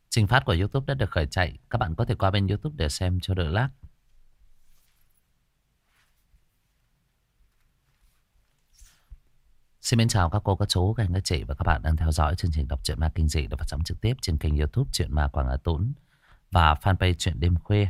Trình phát của YouTube đã được khởi chạy. Các bạn có thể qua bên YouTube để xem cho đỡ lag. Xin mến chào các cô, các chú, các anh, các chị và các bạn đang theo dõi chương trình đọc truyện ma kinh dị được phát sóng trực tiếp trên kênh YouTube Truyện Ma Quảng Hà Tũng và fanpage Truyện Đêm Khuya.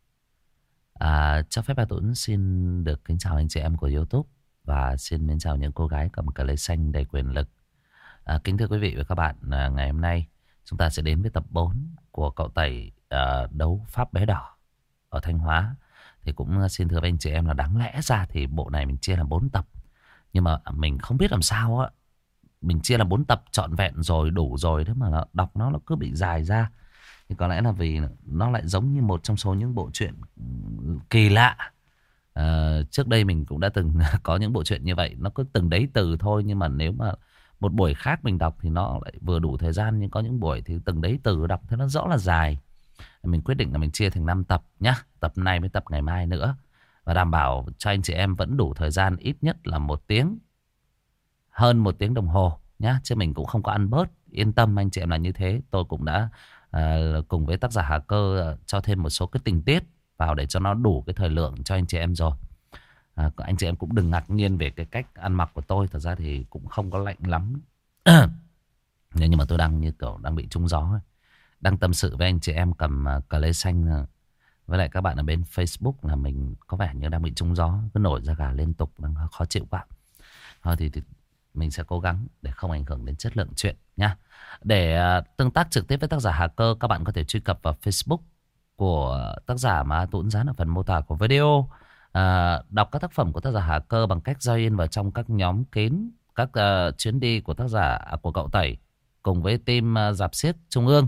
Cho phép Hà Tũng xin được kính chào anh chị em của YouTube và xin mến chào những cô gái cầm cờ lê xanh đầy quyền lực. Kính thưa quý vị và các bạn, ngày hôm nay chúng ta sẽ đến với tập 4 của cậu Tẩy đấu pháp bé đỏ ở Thanh Hóa. Thì cũng xin thưa với anh chị em là đáng lẽ ra thì bộ này mình chia làm 4 tập. Nhưng mà mình không biết làm sao á, mình chia làm 4 tập trọn vẹn rồi, đủ rồi. Thế mà đọc nó cứ bị dài ra. Thì có lẽ là vì nó lại giống như một trong số những bộ truyện kỳ lạ. Trước đây mình cũng đã từng có những bộ truyện như vậy. Nó cứ từng đấy từ thôi. Nhưng mà nếu mà một buổi khác mình đọc thì nó lại vừa đủ thời gian. Nhưng có những buổi thì từng đấy từ đọc thế nó rõ là dài. Mình quyết định là mình chia thành 5 tập nhá. Tập này với tập ngày mai nữa. Và đảm bảo cho anh chị em vẫn đủ thời gian ít nhất là 1 tiếng. Hơn 1 tiếng đồng hồ nhá. Chứ mình cũng không có ăn bớt. Yên tâm anh chị em là như thế. Tôi cũng đã cùng với tác giả Hà Cơ cho thêm một số cái tình tiết vào để cho nó đủ cái thời lượng cho anh chị em rồi. Anh chị em cũng đừng ngạc nhiên về cái cách ăn mặc của tôi. Thật ra thì cũng không có lạnh lắm. Nhưng mà tôi đang như kiểu đang bị trúng gió ấy. Đang tâm sự với anh chị em cầm cờ lê xanh với lại các bạn ở bên Facebook là mình có vẻ như đang bị trúng gió, cứ nổi da gà liên tục, đang khó chịu quá. Thôi thì mình sẽ cố gắng để không ảnh hưởng đến chất lượng chuyện nhá. Để tương tác trực tiếp với tác giả Hà Cơ, các bạn có thể truy cập vào Facebook của tác giả mà Tuấn dán ở phần mô tả của video. Đọc các tác phẩm của tác giả Hà Cơ bằng cách join vào trong các nhóm kín, các chuyến đi của tác giả của cậu Tẩy cùng với team rạp xiếc Trung ương.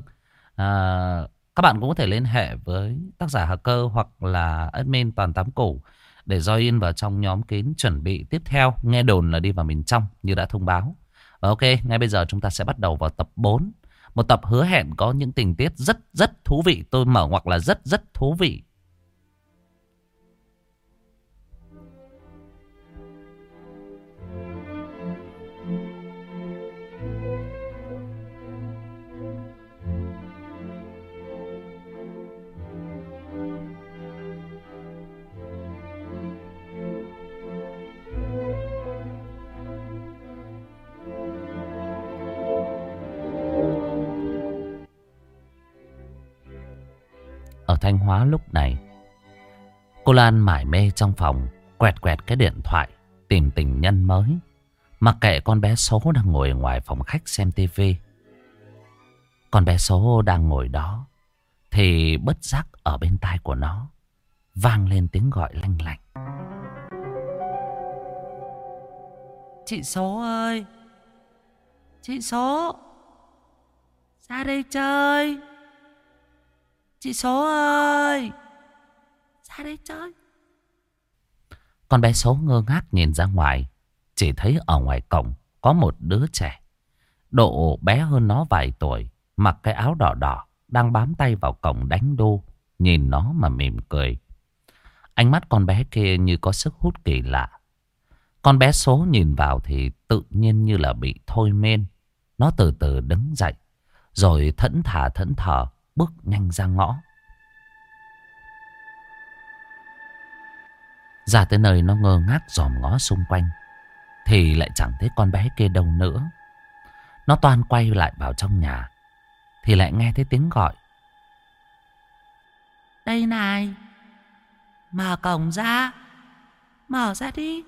Các bạn cũng có thể liên hệ với tác giả Hà Cơ hoặc là admin Toàn Tám Củ để join vào trong nhóm kín chuẩn bị tiếp theo. Nghe đồn là đi vào miền trong như đã thông báo. Và ok, ngay bây giờ chúng ta sẽ bắt đầu vào tập 4. Một tập hứa hẹn có những tình tiết rất thú vị. Tôi mở ngoặc là rất thú vị. Ở Thanh Hóa lúc này, cô Lan mải mê trong phòng, quẹt quẹt cái điện thoại, tìm tình nhân mới. Mặc kệ con bé số đang ngồi ngoài phòng khách xem tivi. Con bé số đang ngồi đó thì bất giác ở bên tai của nó vang lên tiếng gọi lanh lảnh. Chị Số ơi! Chị Số! Ra đây chơi! Chị Số ơi! Ra đây chơi! Con bé Số ngơ ngác nhìn ra ngoài. Chỉ thấy ở ngoài cổng có một đứa trẻ, độ bé hơn nó vài tuổi, mặc cái áo đỏ đỏ, đang bám tay vào cổng đánh đu, nhìn nó mà mỉm cười. Ánh mắt con bé kia như có sức hút kỳ lạ. Con bé Số nhìn vào thì tự nhiên như là bị thôi men. Nó từ từ đứng dậy, rồi thẫn thờ bước nhanh ra ngõ. Ra tới nơi nó ngơ ngác dòm ngó xung quanh thì lại chẳng thấy con bé kia đâu nữa. Nó toan quay lại vào trong nhà thì lại nghe thấy tiếng gọi. Đây này! Mở cổng ra! Mở ra đi!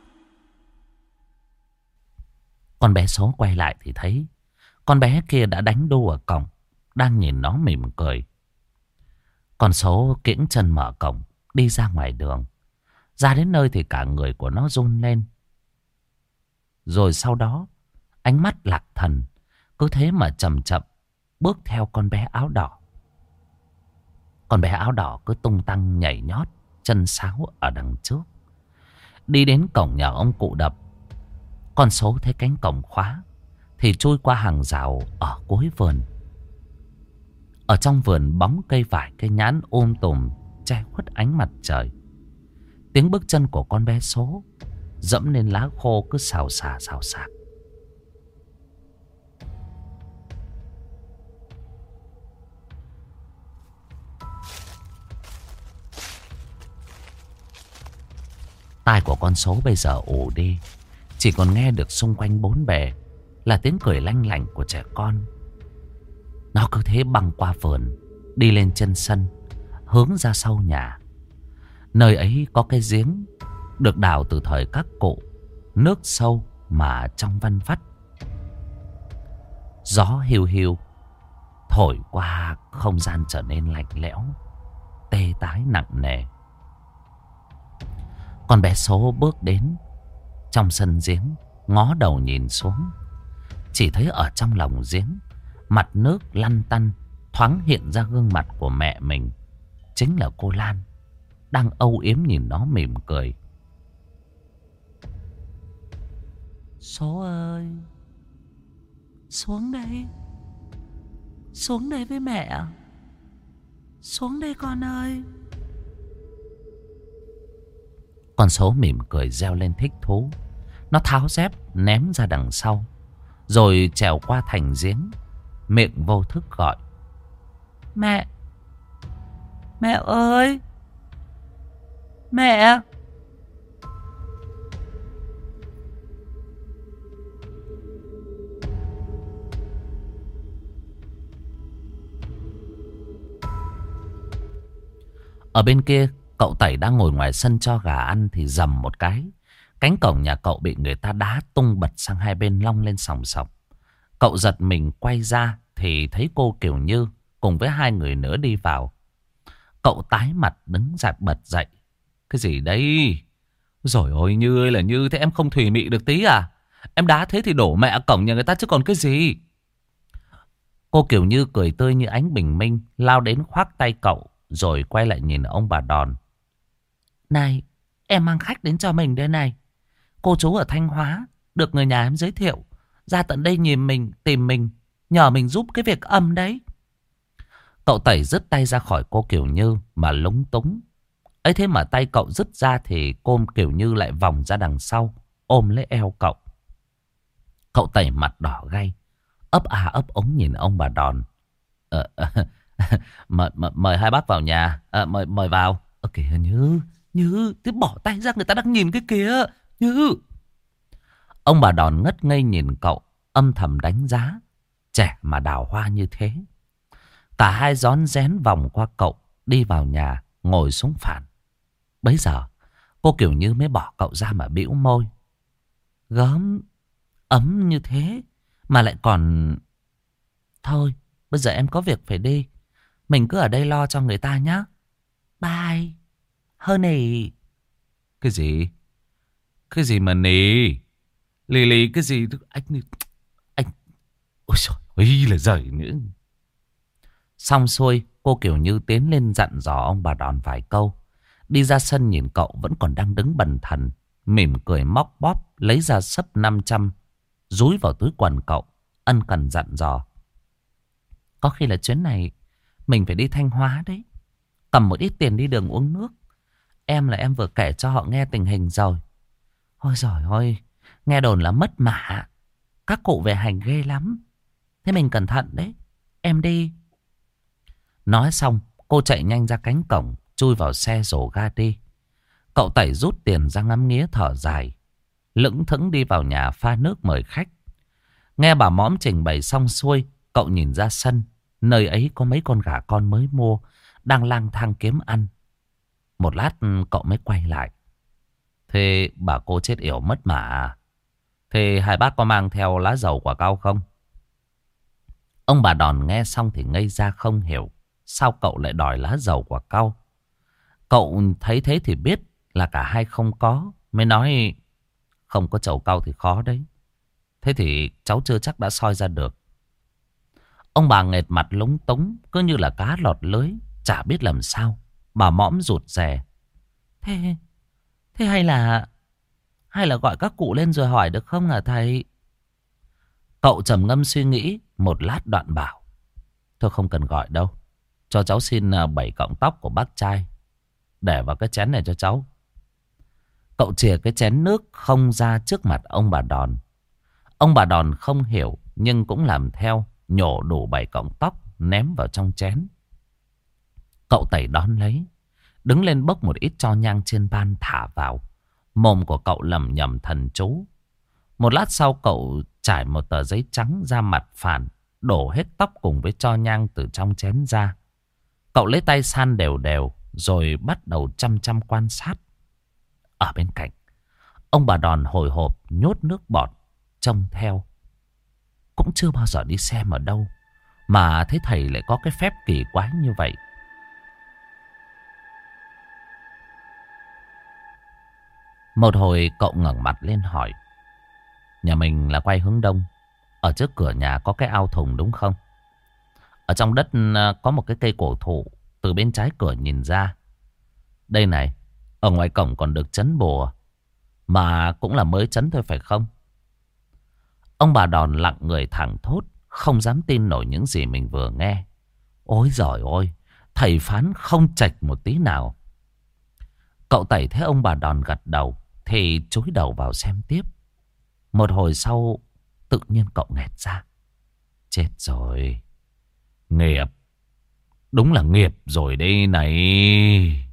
Con bé Số quay lại thì thấy con bé kia đã đánh đu ở cổng, đang nhìn nó mỉm cười. Con Số kiễng chân mở cổng, đi ra ngoài đường. Ra đến nơi thì cả người của nó run lên. Rồi sau đó, ánh mắt lạc thần, cứ thế mà chậm chậm bước theo con bé áo đỏ. Con bé áo đỏ cứ tung tăng nhảy nhót, chân sáo ở đằng trước. Đi đến cổng nhà ông cụ Đập. Con Số thấy cánh cổng khóa thì chui qua hàng rào ở cuối vườn. Ở trong vườn bóng cây vải cây nhãn tùm che khuất ánh mặt trời. Tiếng bước chân của con bé Số dẫm lên lá khô cứ xào xạc. Tai của con số bây giờ ù đi, chỉ còn nghe được xung quanh bốn bề là tiếng cười lanh lảnh của trẻ con. Nó cứ thế băng qua vườn, đi lên chân sân, hướng ra sau nhà. Nơi ấy có cái giếng được đào từ thời các cụ, nước sâu mà trong vanh vắt. Gió hiu hiu thổi qua, không gian trở nên lạnh lẽo, tê tái nặng nề. Con bé số bước đến trong sân giếng, ngó đầu nhìn xuống. Chỉ thấy ở trong lòng giếng, mặt nước lăn tăn, thoáng hiện ra gương mặt của mẹ mình. Chính là cô Lan, đang âu yếm nhìn nó mỉm cười. Số ơi, xuống đây. Xuống đây với mẹ. Xuống đây con ơi. Con số mỉm cười reo lên thích thú. Nó tháo dép ném ra đằng sau, rồi trèo qua thành giếng, miệng vô thức gọi: Mẹ! Mẹ ơi! Mẹ! Ở bên kia, cậu Tẩy đang ngồi ngoài sân cho gà ăn thì rầm một cái, cánh cổng nhà cậu bị người ta đá tung bật sang hai bên, long lên sòng sọc. Cậu giật mình quay ra thì thấy cô Kiều Như cùng với hai người nữa đi vào. Cậu tái mặt đứng dậy bật dậy. Cái gì đây? Rồi ôi Như ơi là Như, thế em không thùy mị được tí à? Em đá thế thì đổ mẹ cổng nhà người ta chứ còn cái gì. Cô Kiều Như cười tươi như ánh bình minh, lao đến khoác tay cậu, rồi quay lại nhìn ông bà Đòn. Này, em mang khách đến cho mình đây này. Cô chú ở Thanh Hóa, được người nhà em giới thiệu, ra tận đây nhìn mình, tìm mình, nhờ mình giúp cái việc âm đấy. Cậu Tẩy dứt tay ra khỏi cô Kiều Như mà lúng túng. Ấy thế mà tay cậu dứt ra thì cô Kiều Như lại vòng ra đằng sau, ôm lấy eo cậu. Cậu Tẩy mặt đỏ gay, ấp a ấp ống nhìn ông bà Đòn. Mời hai bác vào nhà. Mời vào. Kìa Như, thế bỏ tay ra, người ta đang nhìn cái kìa. Như. Ông bà Đòn ngất ngây nhìn cậu, âm thầm đánh giá. Trẻ mà đào hoa như thế. Cả hai rón rén vòng qua cậu, đi vào nhà, ngồi xuống phản. Bấy giờ, cô Kiều Như mới bỏ cậu ra mà bĩu môi. Gớm, ấm như thế, mà lại còn... Thôi, bây giờ em có việc phải đi. Mình cứ ở đây lo cho người ta nhé. Bye. Hơn này. Cái gì? Cái gì mà nì? Lì lì cái gì? Anh... Ôi trời ơi là giời nữa. Xong xuôi, cô Kiều Như tiến lên dặn dò ông bà Đòn vài câu. Đi ra sân nhìn cậu vẫn còn đang đứng bần thần, mỉm cười móc bóp, lấy ra xấp 500, dúi vào túi quần cậu, ân cần dặn dò. Có khi là chuyến này mình phải đi Thanh Hóa đấy. Cầm một ít tiền đi đường uống nước. Em là em vừa kể cho họ nghe tình hình rồi. Ôi giời ơi, nghe đồn là mất mả. Các cụ về hành ghê lắm. Thế mình cẩn thận đấy. Em đi. Nói xong, cô chạy nhanh ra cánh cổng, chui vào xe rổ ga đi. Cậu Tẩy rút tiền ra ngắm nghía thở dài, lững thững đi vào nhà pha nước mời khách. Nghe bà mõm trình bày xong xuôi, cậu nhìn ra sân. Nơi ấy có mấy con gà con mới mua, đang lang thang kiếm ăn. Một lát cậu mới quay lại. Thế bà cô chết yểu mất mà à? Thế hai bác có mang theo lá dầu quả cau không? Ông bà Đòn nghe xong thì ngây ra không hiểu. Sao cậu lại đòi lá dầu quả cau? Cậu thấy thế thì biết là cả hai không có. Mới nói không có chầu cau thì khó đấy. Thế thì cháu chưa chắc đã soi ra được. Ông bà nghệt mặt lúng túng, cứ như là cá lọt lưới, chả biết làm sao. Bà mõm rụt rè. Thế hay là gọi các cụ lên rồi hỏi được không hả thầy? Cậu trầm ngâm suy nghĩ một lát đoạn bảo. Thôi không cần gọi đâu. Cho cháu xin 7 cọng tóc của bác trai, để vào cái chén này cho cháu. Cậu chìa cái chén nước không ra trước mặt ông bà Đòn. Ông bà Đòn không hiểu nhưng cũng làm theo, nhổ đủ 7 cọng tóc ném vào trong chén. Cậu Tẩy đón lấy, đứng lên bốc một ít tro nhang trên ban thả vào, Mồm của cậu lẩm nhẩm thần chú. Một lát sau cậu trải một tờ giấy trắng ra mặt phản, đổ hết tóc cùng với tro nhang từ trong chén ra. Cậu lấy tay san đều đều rồi bắt đầu chăm chăm quan sát. Ở bên cạnh, ông bà Đòn hồi hộp nhốt nước bọt trông theo. Cũng chưa bao giờ đi xem ở đâu mà thấy thầy lại có cái phép kỳ quái như vậy. Một hồi cậu ngẩng mặt lên hỏi: nhà mình là quay hướng đông, ở trước cửa nhà có cái ao thùng đúng không? Ở trong đất có một cái cây cổ thụ, từ bên trái cửa nhìn ra. Đây này, ở ngoài cổng còn được trấn bùa, mà cũng là mới trấn thôi phải không? Ông bà Đòn lặng người thẳng thốt, không dám tin nổi những gì mình vừa nghe. Ôi giời ơi, thầy phán không chệch một tí nào. Cậu Tẩy thấy ông bà Đòn gật đầu thì chúi đầu vào xem tiếp. Một hồi sau tự nhiên cậu nghẹt ra: chết rồi, nghiệp, đúng là nghiệp rồi đây này.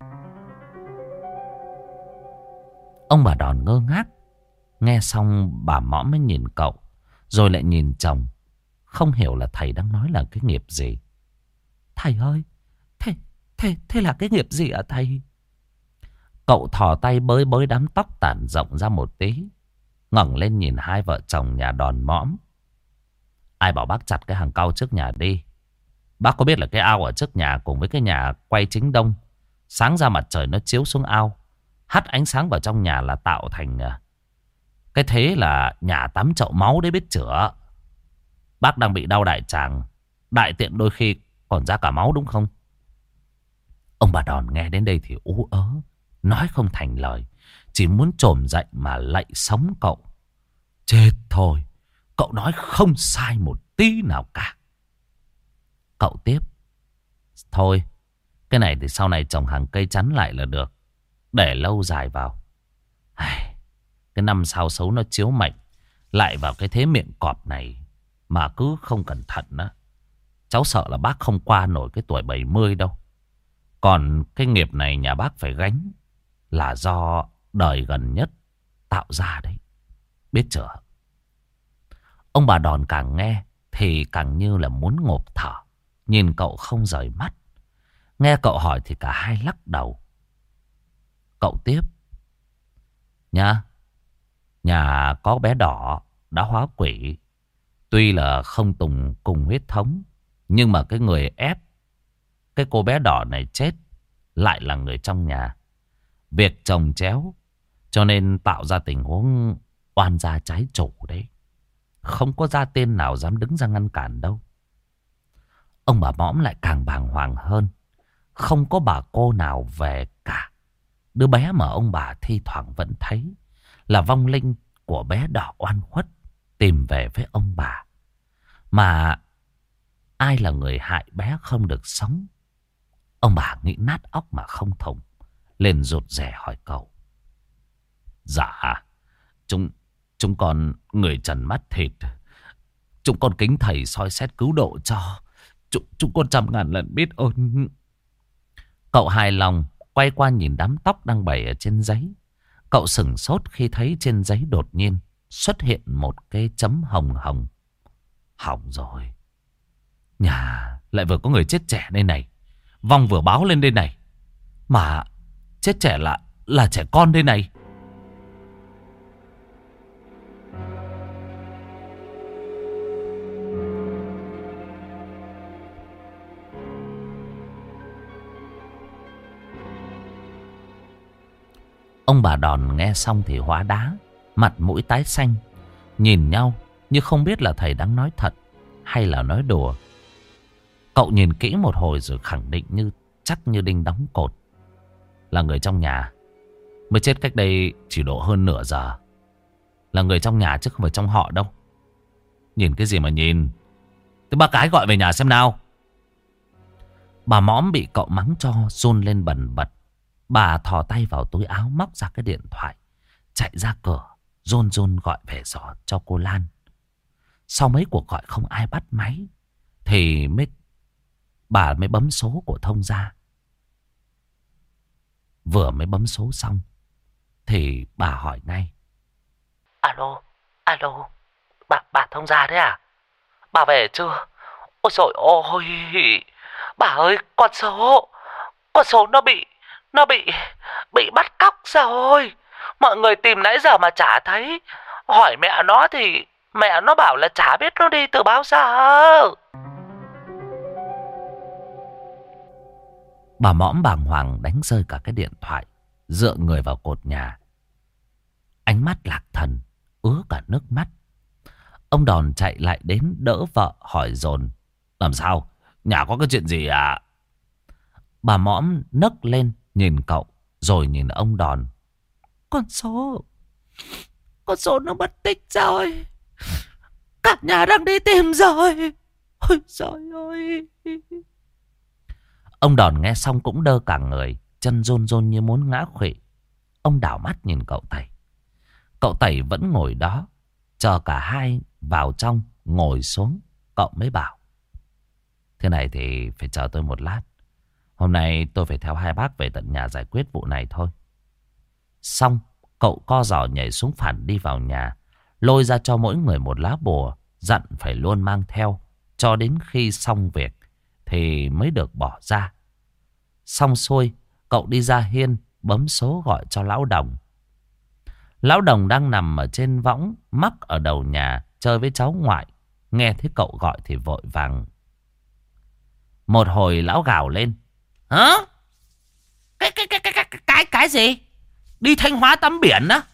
Ông bà Đòn ngơ ngác. Nghe xong bà Mõm mới nhìn cậu, rồi lại nhìn chồng. Không hiểu là thầy đang nói là cái nghiệp gì. Thầy ơi, thế là cái nghiệp gì ạ thầy? Cậu thò tay bới bới đám tóc tản rộng ra một tí, ngẩng lên nhìn hai vợ chồng nhà Đòn Mõm. Ai bảo bác chặt cái hàng cau trước nhà đi? Bác có biết là cái ao ở trước nhà cùng với cái nhà quay chính đông, sáng ra mặt trời nó chiếu xuống ao, hắt ánh sáng vào trong nhà là tạo thành cái thế là nhà tắm chậu máu đấy biết chữa. Bác đang bị đau đại tràng, đại tiện đôi khi còn ra cả máu đúng không? Ông bà Đòn nghe đến đây thì ú ớ, nói không thành lời, chỉ muốn trồm dậy mà lạy sống cậu. Chết thôi, cậu nói không sai một tí nào cả. Cậu tiếp: thôi, cái này thì sau này trồng hàng cây chắn lại là được, để lâu dài vào. Cái năm sao xấu nó chiếu mệnh lại vào cái thế miệng cọp này, mà cứ không cẩn thận á, cháu sợ là bác không qua nổi cái tuổi 70 đâu. Còn cái nghiệp này nhà bác phải gánh là do đời gần nhất tạo ra đấy, biết chưa? Ông bà Đòn càng nghe thì càng như là muốn ngộp thở, nhìn cậu không rời mắt. Nghe cậu hỏi thì cả hai lắc đầu. Cậu tiếp: nhà có bé Đỏ đã hóa quỷ. Tuy là không cùng huyết thống, nhưng mà cái người ép cái cô bé Đỏ này chết lại là người trong nhà. Việc chồng chéo, cho nên tạo ra tình huống oan gia trái chủ đấy. Không có gia tiên nào dám đứng ra ngăn cản đâu. Ông bà Mõm lại càng bàng hoàng hơn. Không có bà cô nào về cả. Đứa bé mà ông bà thi thoảng vẫn thấy là vong linh của bé Đỏ oan khuất tìm về với ông bà. Mà ai là người hại bé không được sống? Ông bà nghĩ nát óc mà không thông, lên rụt rè hỏi cậu: dạ, chúng con người trần mắt thịt, chúng con kính thầy soi xét cứu độ cho. Chúng con trăm ngàn lần biết ơn. Cậu hài lòng quay qua nhìn đám tóc đang bày ở trên giấy. Cậu sửng sốt khi thấy trên giấy đột nhiên xuất hiện một cái chấm hồng hồng. Hỏng rồi, nhà lại vừa có người chết trẻ đây này. Vong vừa báo lên đây này, mà chết trẻ là trẻ con đây này. Ông bà Đòn nghe xong thì hóa đá, mặt mũi tái xanh, nhìn nhau như không biết là thầy đang nói thật hay là nói đùa. Cậu nhìn kỹ một hồi rồi khẳng định như chắc như đinh đóng cột: là người trong nhà, mới chết cách đây chỉ độ hơn nửa giờ. Là người trong nhà chứ không phải trong họ đâu. Nhìn cái gì mà nhìn? Thế bác cái gọi về nhà xem nào. Bà Mõm bị cậu mắng cho run lên bần bật. Bà thò tay vào túi áo móc ra cái điện thoại, chạy ra cửa run run gọi về dò cho cô Lan. Sau mấy cuộc gọi không ai bắt máy thì bà mới bấm số của Thông ra. Vừa mới bấm số xong thì bà hỏi ngay. Alo, alo, bà thông gia đấy à? Bà về chưa? Ôi dồi ôi, bà ơi, con số nó bị bắt cóc rồi. Mọi người tìm nãy giờ mà chả thấy. Hỏi mẹ nó thì mẹ nó bảo là chả biết nó đi từ bao giờ. Bà mõm bàng hoàng đánh rơi cả cái điện thoại, dựa người vào cột nhà. Ánh mắt lạc thần, ứa cả nước mắt. Ông Đòn chạy lại đến đỡ vợ hỏi dồn. Làm sao? Nhà có cái chuyện gì à? Bà mõm nấc lên nhìn cậu rồi nhìn ông Đòn. Con số nó mất tích rồi. Cả nhà đang đi tìm rồi. Ôi trời ơi. Ông Đòn nghe xong cũng đơ cả người, chân run run như muốn ngã khuỵu. Ông đảo mắt nhìn cậu Tẩy. Cậu Tẩy vẫn ngồi đó, chờ cả hai vào trong ngồi xuống. Cậu mới bảo. Thế này thì phải chờ tôi một lát. Hôm nay tôi phải theo hai bác về tận nhà giải quyết vụ này thôi. Xong, cậu co giò nhảy xuống phản đi vào nhà, lôi ra cho mỗi người một lá bùa, dặn phải luôn mang theo, cho đến khi xong việc thì mới được bỏ ra. Xong xuôi, cậu đi ra hiên, bấm số gọi cho lão Đồng. Lão Đồng đang nằm ở trên võng, mắc ở đầu nhà, chơi với cháu ngoại. Nghe thấy cậu gọi thì vội vàng. Một hồi lão gào lên. Hả? Cái gì? Đi Thanh Hóa tắm biển á?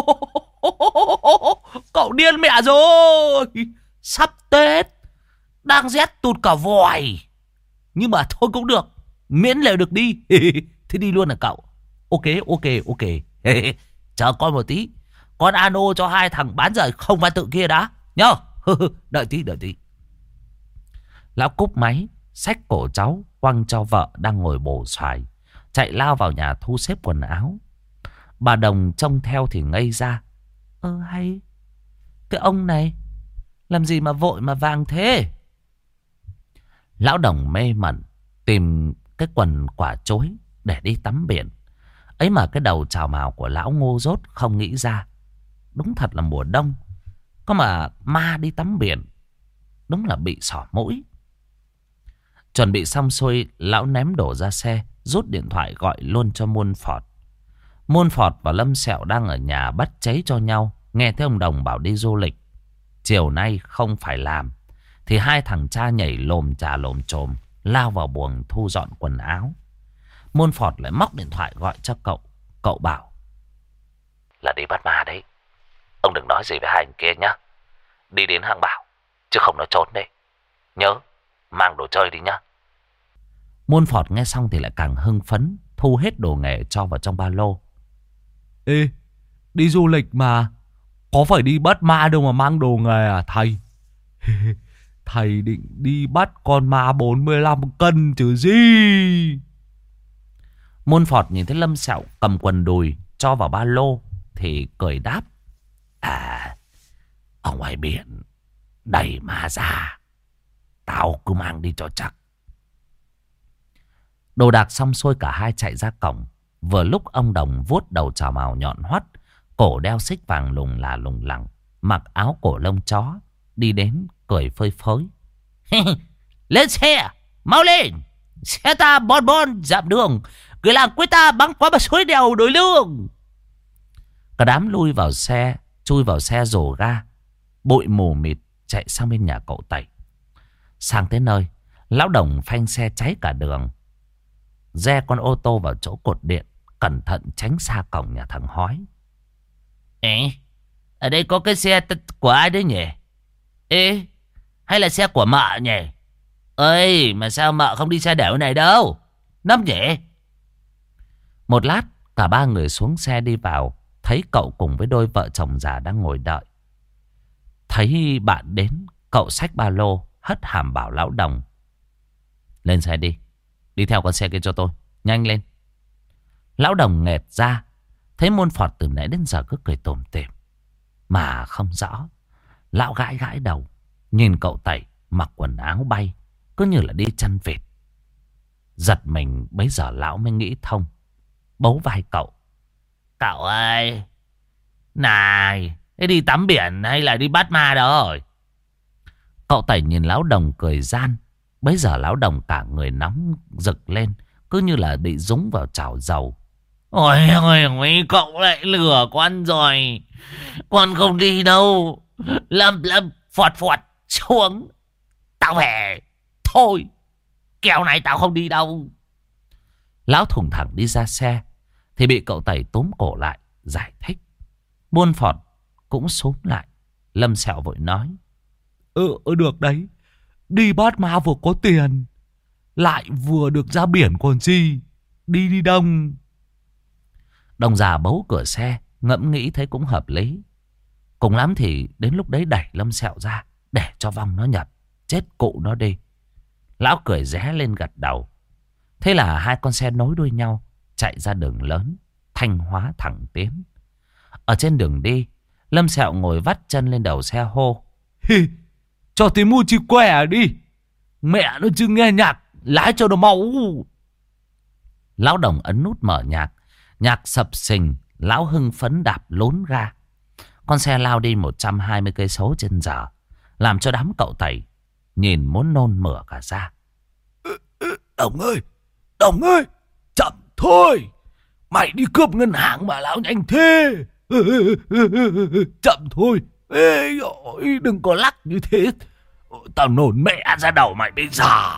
Cậu điên mẹ rồi. Sắp Tết, đang rét tụt cả vòi. Nhưng mà thôi cũng được, miễn là được đi. Thế đi luôn à cậu? Ok. Chờ con một tí, con ano cho hai thằng bán rời không văn tự kia đã nhá. Đợi tí. Lão cúp máy, xách cổ cháu quăng cho vợ đang ngồi bổ xoài, chạy lao vào nhà thu xếp quần áo. Bà Đồng trông theo thì ngây ra. Hay, cái ông này làm gì mà vội mà vàng thế? Lão Đồng mê mẩn tìm cái quần quả chối để đi tắm biển. Ấy mà cái đầu trào mào của lão ngu dốt không nghĩ ra. Đúng thật là mùa đông, có mà ma đi tắm biển, đúng là bị xỏ mũi. Chuẩn bị xong xuôi, lão ném đổ ra xe, rút điện thoại gọi luôn cho Muôn Phọt. Muôn Phọt và Lâm Sẹo đang ở nhà bắt cháy cho nhau. Nghe thấy ông Đồng bảo đi du lịch, chiều nay không phải làm, thì hai thằng cha nhảy lồm chà lồm chồm lao vào buồng thu dọn quần áo. Muôn Phọt lại móc điện thoại gọi cho cậu. Cậu bảo là đi bắt ma đấy. Ông đừng nói gì với hai anh kia nhá. Đi đến hang Bảo, chứ không nó trốn đấy. Nhớ mang đồ chơi đi nhá. Muôn Phọt nghe xong thì lại càng hưng phấn, thu hết đồ nghề cho vào trong ba lô. Ê, đi du lịch mà, có phải đi bắt ma đâu mà mang đồ nghề à thầy? Thầy định đi bắt con ma 45 cân chứ gì. Muôn Phọt nhìn thấy Lâm Sẹo cầm quần đùi cho vào ba lô thì cười đáp. À, ở ngoài biển đầy ma ra, tao cứ mang đi cho chắc. Đồ đạc xong xuôi cả hai chạy ra cổng. Vừa lúc ông Đồng vuốt đầu trào mào nhọn hoắt, cổ đeo xích vàng lùng là lùng lẳng, mặc áo cổ lông chó, đi đến cười phơi phới. Lên xe, mau lên. Xe ta bon bon dạm đường, người làng quê ta băng qua bà suối đèo đổi lương. Cả đám chui vào xe rồ ga, bụi mù mịt chạy sang bên nhà cậu Tẩy. Sang tới nơi, lão Đồng phanh xe cháy cả đường, re con ô tô vào chỗ cột điện, cẩn thận tránh xa cổng nhà thằng Hói. Ê, ở đây có cái xe của ai đấy nhỉ? Ê, hay là xe của mợ nhỉ? Ơi, mà sao mợ không đi xe đẻo này đâu? Nấm nhỉ? Một lát, cả ba người xuống xe đi vào, thấy cậu cùng với đôi vợ chồng già đang ngồi đợi. Thấy bạn đến, cậu xách ba lô, hất hàm bảo lão Đồng. Lên xe đi, đi theo con xe kia cho tôi, nhanh lên. Lão Đồng nghẹt ra, thấy Muôn Phọt từ nãy đến giờ cứ cười tủm tỉm mà không rõ. Lão gãi gãi đầu, nhìn cậu Tẩy mặc quần áo bay, cứ như là đi chăn vịt. Giật mình bấy giờ lão mới nghĩ thông, bấu vai cậu. Cậu ơi, này, thế đi tắm biển hay là đi bắt ma đó rồi? Cậu Tẩy nhìn lão Đồng cười gian. Bấy giờ lão Đồng cả người nóng rực lên, cứ như là bị dúng vào chảo dầu. Ôi ôi ôi, cậu lại lừa con rồi. Con không đi đâu. Lâm phọt xuống. Tao về. Thôi, kèo này tao không đi đâu. Lão thùng thẳng đi ra xe thì bị cậu Tẩy túm cổ lại giải thích. Buôn Phọt cũng xúm lại. Lâm Sẹo vội nói. Được đấy. Đi bắt ma vừa có tiền, lại vừa được ra biển còn gì. Đi Đông. Đồng già bấu cửa xe, ngẫm nghĩ thấy cũng hợp lý. Cùng lắm thì đến lúc đấy đẩy Lâm Sẹo ra, để cho vong nó nhập, chết cụ nó đi. Lão cười ré lên gật đầu. Thế là hai con xe nối đuôi nhau chạy ra đường lớn, Thanh Hóa thẳng tiến. Ở trên đường đi, Lâm Sẹo ngồi vắt chân lên đầu xe hô. Hi, cho tí mua chi què đi. Mẹ nó chứ nghe nhạc, lái cho nó mau. Lão Đồng ấn nút mở nhạc. Nhạc sập sình, lão hưng phấn đạp lốn ga. Con xe lao đi 120 cây số trên giờ, làm cho đám cậu Tẩy nhìn muốn nôn mửa cả ra. Đồng ơi, chậm thôi. Mày đi cướp ngân hàng mà lão nhanh thế. Chậm thôi. Ê, ôi, đừng có lắc như thế. Tao nôn mẹ ra đầu mày bây giờ.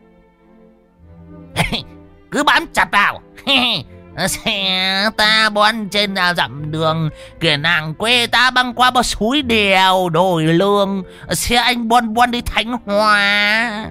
Cứ bám chặt vào. Xe ta bon trên dặm đường, kìa nàng quê ta băng qua bờ suối đèo đồi lương. Xe anh bon đi Thanh Hóa.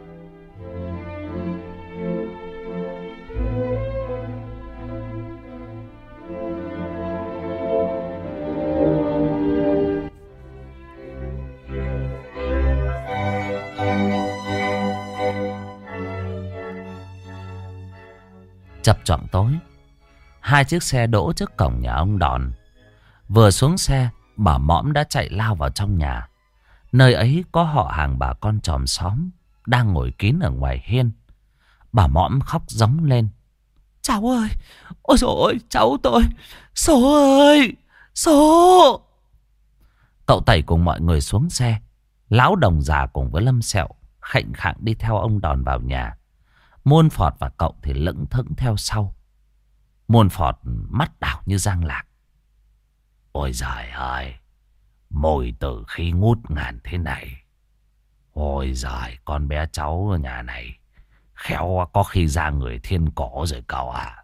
Chập choạng tối, hai chiếc xe đỗ trước cổng nhà ông Đòn. Vừa xuống xe, bà Mõm đã chạy lao vào trong nhà. Nơi ấy có họ hàng bà con chòm xóm đang ngồi kín ở ngoài hiên. Bà Mõm khóc giống lên. Cháu ơi, ôi dồi ôi, cháu tôi, số ơi, số. Cậu Tẩy cùng mọi người xuống xe. Lão Đồng già cùng với Lâm Sẹo khệnh khạng đi theo ông Đòn vào nhà. Muôn Phọt và cậu thì lững thững theo sau. Muôn Phọt mắt đảo như giang lạc. Ôi giời ơi, mồi tử khi ngút ngàn thế này. Ôi giời, con bé cháu ở nhà này khéo có khi ra người thiên cổ rồi cậu à.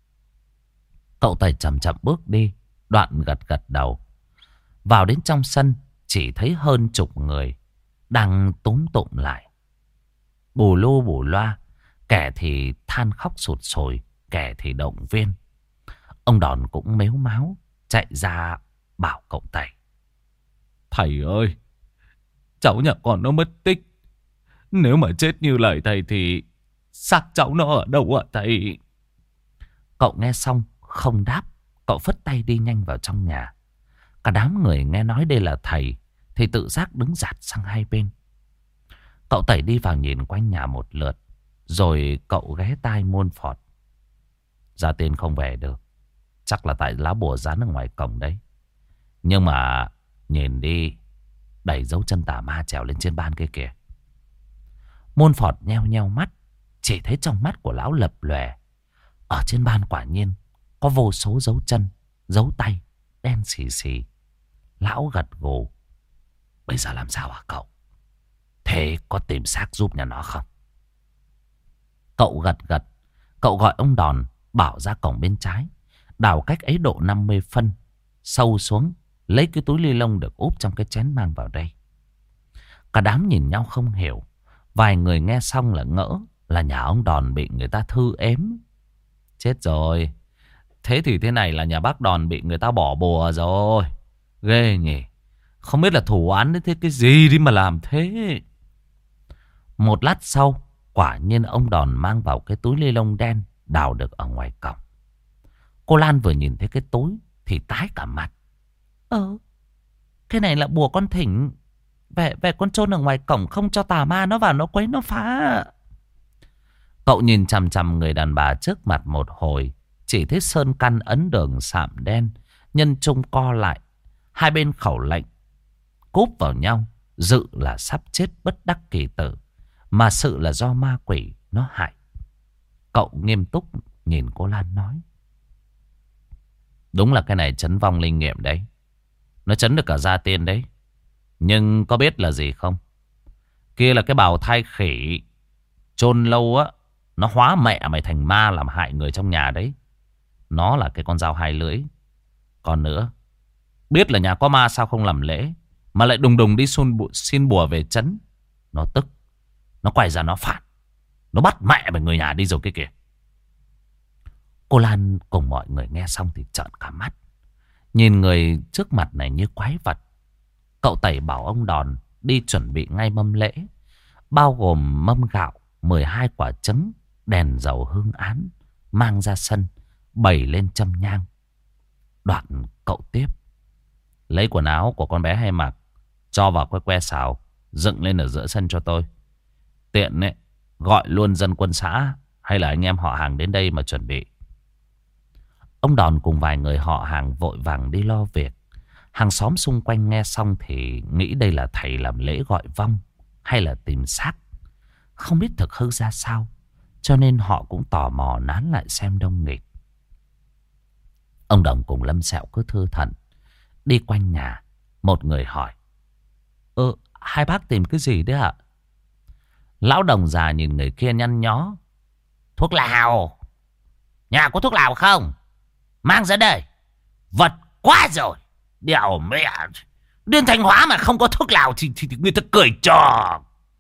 Cậu Tẩy chậm chậm bước đi, đoạn gật gật đầu. Vào đến trong sân, chỉ thấy hơn chục người đang túm tụm lại, bù lu bù loa. Kẻ thì than khóc sụt sùi, kẻ thì động viên. Ông Đòn cũng mếu máo chạy ra bảo cậu Tẩy. Thầy ơi, cháu nhà con nó mất tích. Nếu mà chết như lời thầy thì xác cháu nó ở đâu ạ thầy? Cậu nghe xong không đáp. Cậu phất tay đi nhanh vào trong nhà. Cả đám người nghe nói đây là thầy thì tự giác đứng dạt sang hai bên. Cậu Tẩy đi vào nhìn quanh nhà một lượt, rồi cậu ghé tai Muôn Phọt. Gia Tiên không về được, chắc là tại lá bùa dán ở ngoài cổng đấy. Nhưng mà nhìn đi, đầy dấu chân tà ma trèo lên trên ban kia kìa. Muôn Phọt nheo nheo mắt, chỉ thấy trong mắt của lão lập lòe. Ở trên ban quả nhiên có vô số dấu chân, dấu tay đen xì xì. Lão gật gù. Bây giờ làm sao hả cậu? Thế có tìm xác giúp nhà nó không? Cậu gật gật. Cậu gọi ông Đòn bảo ra cổng bên trái, đào cách ấy độ 50 phân sâu xuống, lấy cái túi ly lông được úp trong cái chén mang vào đây. Cả đám nhìn nhau không hiểu. Vài người nghe xong là ngỡ là nhà ông Đòn bị người ta thư ếm. Chết rồi, thế thì thế này là nhà bác Đòn bị người ta bỏ bùa rồi. Ghê nhỉ. Không biết là thủ án đến thế cái gì đi mà làm thế. Một lát sau, quả nhiên ông Đòn mang vào cái túi ni lông đen đào được ở ngoài cổng. Cô Lan vừa nhìn thấy cái túi thì tái cả mặt. Cái này là bùa con thỉnh về con chôn ở ngoài cổng, không cho tà ma nó vào nó quấy nó phá. Cậu nhìn chằm chằm người đàn bà trước mặt một hồi chỉ thấy sơn căn ấn đường sạm đen, nhân trung co lại, hai bên khẩu lệnh cúp vào nhau, dự là sắp chết bất đắc kỳ tử, mà sự là do ma quỷ nó hại. Cậu nghiêm túc nhìn cô Lan nói: đúng là cái này chấn vong linh nghiệm đấy. Nó chấn được cả gia tiên đấy. Nhưng có biết là gì không? Kia là cái bào thai khỉ. Chôn lâu á, nó hóa mẹ mày thành ma làm hại người trong nhà đấy. Nó là cái con dao hai lưỡi. Còn nữa, biết là nhà có ma sao không làm lễ, mà lại đùng đùng đi xin bùa về trấn. Nó tức, nó quay ra nó phạt, nó bắt mẹ mày người nhà đi rồi cái kìa. Cô Lan cùng mọi người nghe xong thì trợn cả mắt, nhìn người trước mặt này như quái vật. Cậu Tẩy bảo ông Đòn đi chuẩn bị ngay mâm lễ, bao gồm mâm gạo, 12 quả trứng, đèn dầu hương án, mang ra sân, bày lên châm nhang. Đoạn cậu tiếp: lấy quần áo của con bé hay mặc, cho vào que que xào, dựng lên ở giữa sân cho tôi. Tiện ấy, gọi luôn dân quân xã hay là anh em họ hàng đến đây mà chuẩn bị. Ông Đòn cùng vài người họ hàng vội vàng đi lo việc. Hàng xóm xung quanh nghe xong thì nghĩ đây là thầy làm lễ gọi vong hay là tìm xác, không biết thực hư ra sao, cho nên họ cũng tò mò nán lại xem đông nghịt. Ông Đồng cùng Lâm Sẹo cứ thư thẩn đi quanh nhà. Một người hỏi: hai bác tìm cái gì đấy ạ? Lão Đồng già nhìn người kia nhăn nhó: thuốc lào. Nhà có thuốc lào không? Mang ra đây. Vật quá rồi. Đèo mẹ. Đến Thanh Hóa mà không có thuốc lào thì người ta cười trò.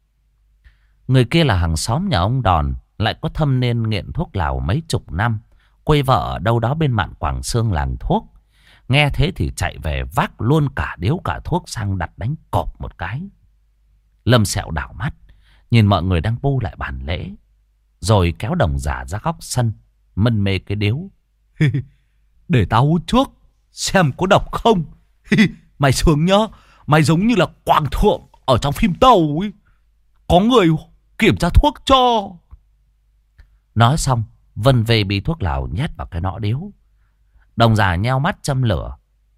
Người kia là hàng xóm nhà ông Đòn, lại có thâm niên nghiện thuốc lào mấy chục năm, quê vợ ở đâu đó bên mạn Quảng Xương làng thuốc. Nghe thế thì chạy về vác luôn cả điếu cả thuốc sang đặt đánh cộp một cái. Lâm Sẹo đảo mắt nhìn mọi người đang bu lại bàn lễ, rồi kéo Đồng già ra góc sân, mân mê cái điếu: để tao hút trước xem có độc không. Mày sướng nhá, mày giống như là Quảng Thượng ở trong phim tàu ấy, có người kiểm tra thuốc cho. Nói xong vân về bi thuốc lào nhét vào cái nọ điếu. Đồng già nheo mắt châm lửa: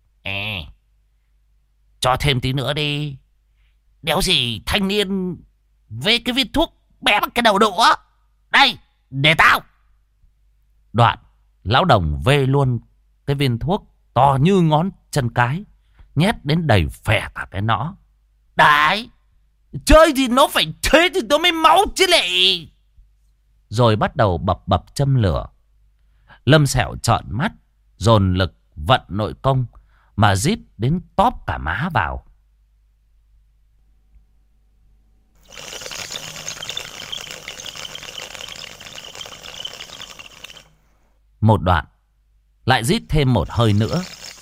cho thêm tí nữa đi. Đéo gì thanh niên với cái viên thuốc bé bằng cái đầu đũa. Đây, để tao. Đoạn lão Đồng vê luôn cái viên thuốc to như ngón chân cái, nhét đến đầy phè cả cái nõ. Đấy, chơi thì nó phải thế thì nó mới máu chứ lệ. Rồi bắt đầu bập bập châm lửa. Lâm Sẹo trợn mắt, dồn lực vận nội công mà rít đến tóp cả má vào. Một đoạn lại rít thêm một hơi nữa.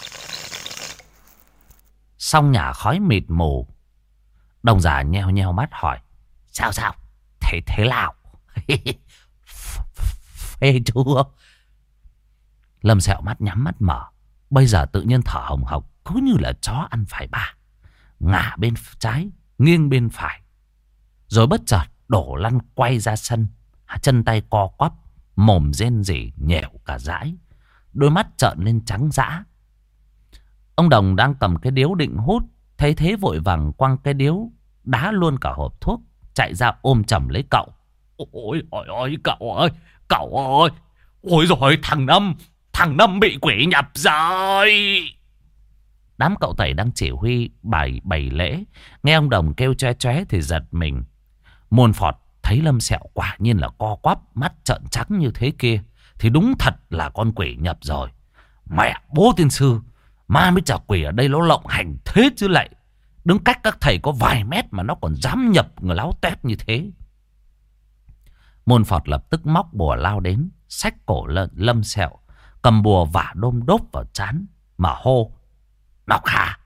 Xong nhà khói mịt mù. Đồng già nheo nheo mắt hỏi: sao? Thế nào? Phê chưa? Lâm Sẹo mắt nhắm mắt mở, bây giờ tự nhiên thở hồng hộc, cứ như là chó ăn phải bà, ngả bên trái nghiêng bên phải, rồi bất chợt đổ lăn quay ra sân, chân tay co quắp, mồm rên rỉ nhẻo cả dãi, đôi mắt trợn lên trắng dã. Ông Đồng đang cầm cái điếu định hút, thấy thế vội vàng quăng cái điếu, đá luôn cả hộp thuốc, chạy ra ôm chầm lấy cậu. Ôi cậu ơi, ôi rồi thằng Năm bị quỷ nhập rồi. Đám cậu Tẩy đang chỉ huy bày lễ, nghe ông Đồng kêu choe choé thì giật mình. Môn Phọt thấy Lâm Sẹo quả nhiên là co quắp, mắt trợn trắng như thế kia, thì đúng thật là con quỷ nhập rồi. Mẹ bố tiên sư, ma mới chả quỷ ở đây nó lộng hành thế chứ lại. Đứng cách các thầy có vài mét mà nó còn dám nhập người láo tét như thế. Môn Phọt lập tức móc bùa lao đến, xách cổ Lâm Sẹo, cầm bùa vả đôm đốp vào trán mà hô: nóc khà.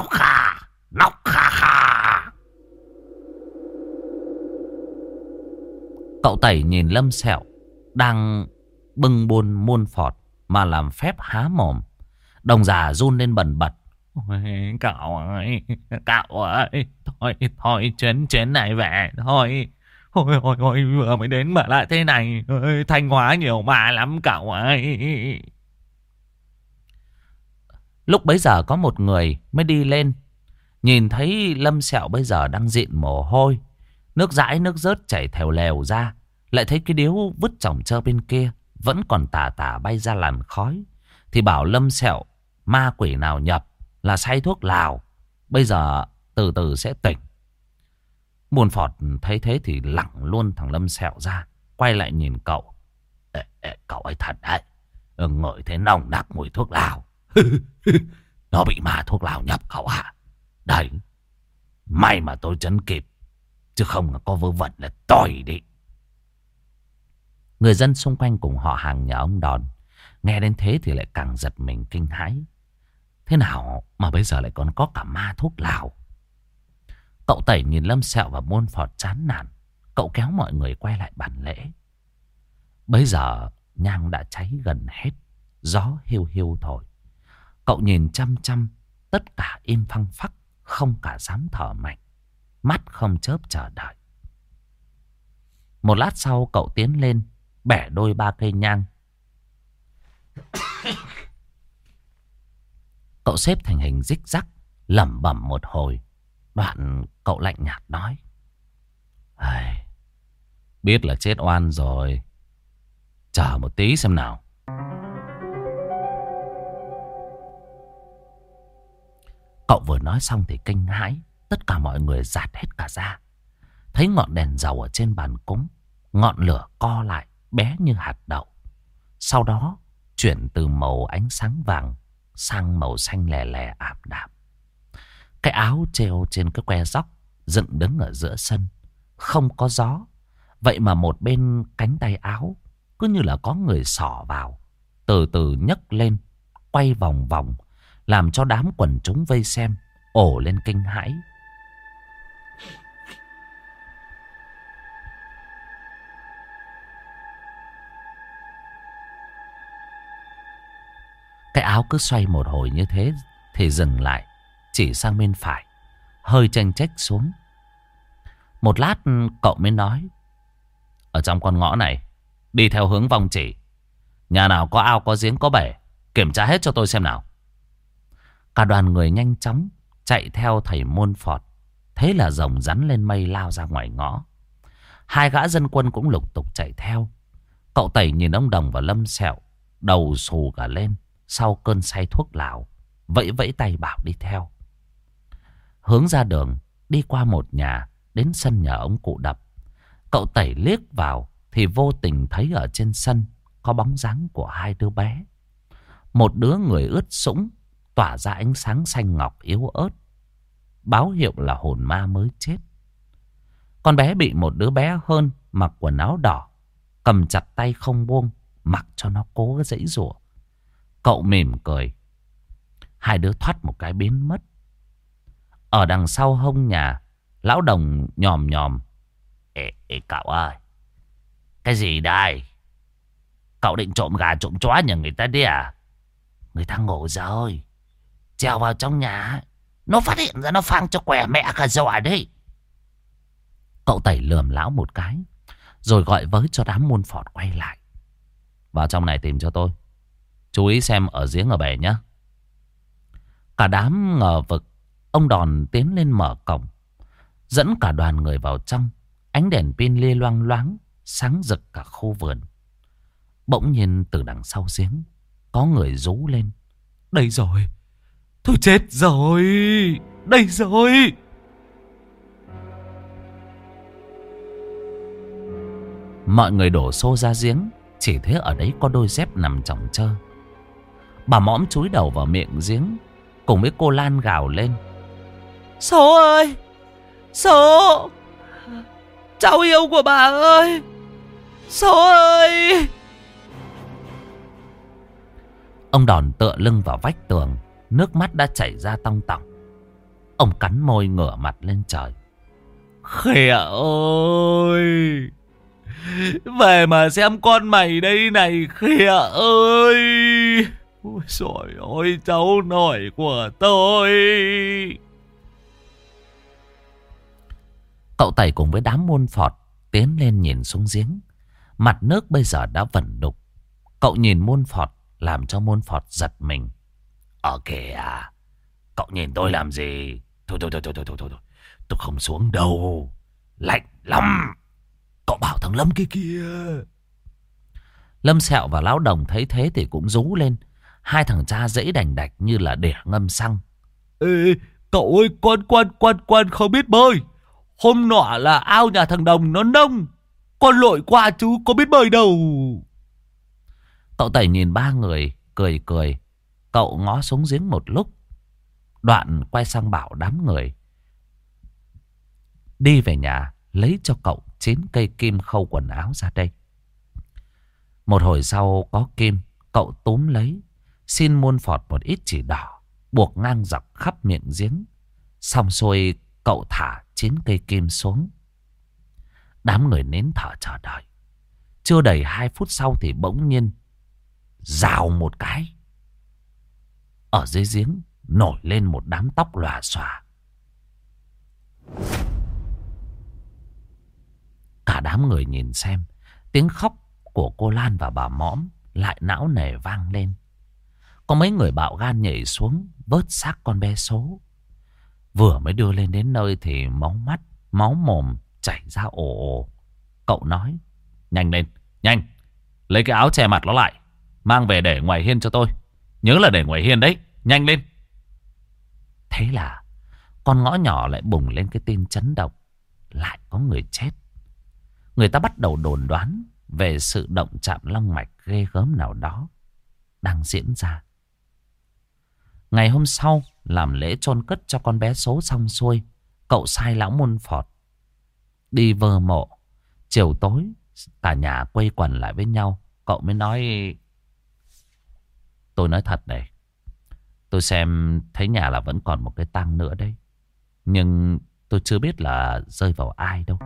Cậu Tẩy nhìn Lâm Sẹo đang bưng buôn Môn Phọt mà làm phép há mồm. Đồng già run lên bần bật: cậu ơi, thôi chuyến này về thôi, Ôi ôi ôi, vừa mới đến mà lại thế này. Ôi, Thanh Hóa nhiều ma lắm cậu ơi. Lúc bấy giờ có một người mới đi lên. Nhìn thấy Lâm Sẹo bây giờ đang dịn mồ hôi. Nước dãi nước rớt chảy thèo lèo ra. Lại thấy cái điếu vứt chồng chơ bên kia vẫn còn tà tà bay ra làn khói. Thì bảo Lâm Sẹo ma quỷ nào nhập là say thuốc lào. Bây giờ từ từ sẽ tỉnh. Muôn Phọt thấy thế thì lẳng luôn thằng Lâm Sẹo ra. Quay lại nhìn cậu. Cậu ấy thật đấy. Ngửi thấy nồng nặc mùi thuốc lào. Nó bị ma thuốc lào nhập cậu ạ. Đấy. May mà tôi trấn kịp. Chứ không là có vớ vẩn là tỏi đi. Người dân xung quanh cùng họ hàng nhà ông Đòn nghe đến thế thì lại càng giật mình kinh hãi. Thế nào mà bây giờ lại còn có cả ma thuốc lào? Cậu Tẩy nhìn Lâm Sẹo và Muôn Phọt chán nản. Cậu kéo mọi người quay lại bàn lễ. Bây giờ nhang đã cháy gần hết. Gió hiu hiu thổi. Cậu nhìn chăm chăm. Tất cả im phăng phắc. Không cả dám thở mạnh. Mắt không chớp chờ đợi. Một lát sau cậu tiến lên. Bẻ đôi 3 cây nhang. Cậu xếp thành hình rích rắc. Lẩm bẩm một hồi. Đoạn cậu lạnh nhạt nói. Biết là chết oan rồi. Chờ một tí xem nào. Cậu vừa nói xong thì kinh hãi. Tất cả mọi người rạt hết cả ra. Thấy ngọn đèn dầu ở trên bàn cúng. Ngọn lửa co lại bé như hạt đậu. Sau đó chuyển từ màu ánh sáng vàng sang màu xanh lè lè ảm đạm. Cái áo treo trên cái que dóc dựng đứng ở giữa sân. Không có gió. Vậy mà một bên cánh tay áo cứ như là có người xỏ vào. Từ từ nhấc lên. Quay vòng vòng. Làm cho đám quần chúng vây xem ổ lên kinh hãi. Cái áo cứ xoay một hồi như thế thì dừng lại. Chỉ sang bên phải. Hơi chênh chếch xuống. Một lát cậu mới nói. Ở trong con ngõ này, đi theo hướng vong chỉ. Nhà nào có ao có giếng có bể, kiểm tra hết cho tôi xem nào. Cả đoàn người nhanh chóng chạy theo thầy Muôn Phọt. Thế là rồng rắn lên mây lao ra ngoài ngõ. 2 gã dân quân cũng lục tục chạy theo. Cậu Tẩy nhìn ông Đồng và Lâm Sẹo đầu xù cả lên sau cơn say thuốc lào. Vẫy vẫy tay bảo đi theo. Hướng ra đường, đi qua một nhà, đến sân nhà ông cụ Đập. Cậu Tẩy liếc vào thì vô tình thấy ở trên sân có bóng dáng của 2 đứa bé. Một đứa người ướt sũng, tỏa ra ánh sáng xanh ngọc yếu ớt, báo hiệu là hồn ma mới chết. Con bé bị một đứa bé hơn mặc quần áo đỏ, cầm chặt tay không buông, mặc cho nó cố giãy giụa. Cậu mỉm cười. 2 đứa thoát một cái biến mất. Ở đằng sau hông nhà, lão Đồng nhòm nhòm. Ê cậu ơi, cái gì đây? Cậu định trộm gà trộm chó nhà người ta đi à? Người ta ngủ rồi, trèo vào trong nhà, nó phát hiện ra nó phang cho què mẹ cả dọa đấy. Cậu Tẩy lườm lão một cái, rồi gọi với cho đám Muôn Phọt quay lại. Vào trong này tìm cho tôi. Chú ý xem ở giếng ở bể nhé. Cả đám ngờ vực. Ông Đòn tiến lên mở cổng, dẫn cả đoàn người vào trong. Ánh đèn pin lia loang loáng, sáng rực cả khu vườn. Bỗng nhiên từ đằng sau giếng có người rú lên. Đây rồi, tôi chết rồi, đây rồi. Mọi người đổ xô ra giếng. Chỉ thấy ở đấy có đôi dép nằm chồng chơ. Bà mõm chúi đầu vào miệng giếng, cùng với cô Lan gào lên. Số ơi, Số, cháu yêu của bà ơi, Số ơi. Ông Đòn tựa lưng vào vách tường, nước mắt đã chảy ra tong tỏng. Ông cắn môi ngửa mặt lên trời. Khịa ơi, về mà xem con mày đây này Khịa ơi. Ôi trời ơi, cháu nội của tôi. Cậu Tẩy cùng với đám Muôn Phọt tiến lên nhìn xuống giếng. Mặt nước bây giờ đã vẩn đục. Cậu nhìn Môn Phọt làm cho Môn Phọt giật mình. Ở kìa, cậu nhìn tôi làm gì? Thôi. Tôi không xuống đâu. Lạnh lắm. Cậu bảo thằng Lâm kia. Lâm Sẹo và Lão Đồng thấy thế thì cũng rú lên. Hai thằng cha dãy đành đạch như là đẻ ngâm xăng. Ê, cậu ơi, con không biết bơi. Hôm nọ là ao nhà thằng Đồng nó nông. Con lội qua chứ có biết bơi đâu. Cậu Tẩy nhìn ba người cười. Cậu ngó xuống giếng một lúc, đoạn quay sang bảo đám người đi về nhà lấy cho cậu 9 cây kim khâu quần áo ra đây. Một hồi sau có kim, cậu túm lấy, xin Môn Phọt một ít chỉ đỏ, buộc ngang dọc khắp miệng giếng. Xong xuôi cậu thả 9 cây kim xuống. Đám người nín thở chờ đợi. Chưa đầy 2 phút sau thì bỗng nhiên rào một cái, ở dưới giếng nổi lên một đám tóc lòa xòa. Cả đám người nhìn xem, tiếng khóc của cô Lan và bà Mõm lại não nề vang lên. Có mấy người bạo gan nhảy xuống vớt xác con bé Số. Vừa mới đưa lên đến nơi thì máu mắt, máu mồm chảy ra ồ ồ. Cậu nói: nhanh lên, nhanh, lấy cái áo che mặt nó lại, mang về để ngoài hiên cho tôi. Nhớ là để ngoài hiên đấy, nhanh lên. Thế là con ngõ nhỏ lại bùng lên cái tin chấn động, lại có người chết. Người ta bắt đầu đồn đoán về sự động chạm long mạch ghê gớm nào đó đang diễn ra. Ngày hôm sau làm lễ chôn cất cho con bé Số xong xuôi, cậu sai lão Môn Phọt đi vơ mộ. Chiều tối cả nhà quây quần lại với nhau. Cậu mới nói: tôi nói thật này, tôi xem thấy nhà là vẫn còn một cái tang nữa đấy, nhưng tôi chưa biết là rơi vào ai đâu.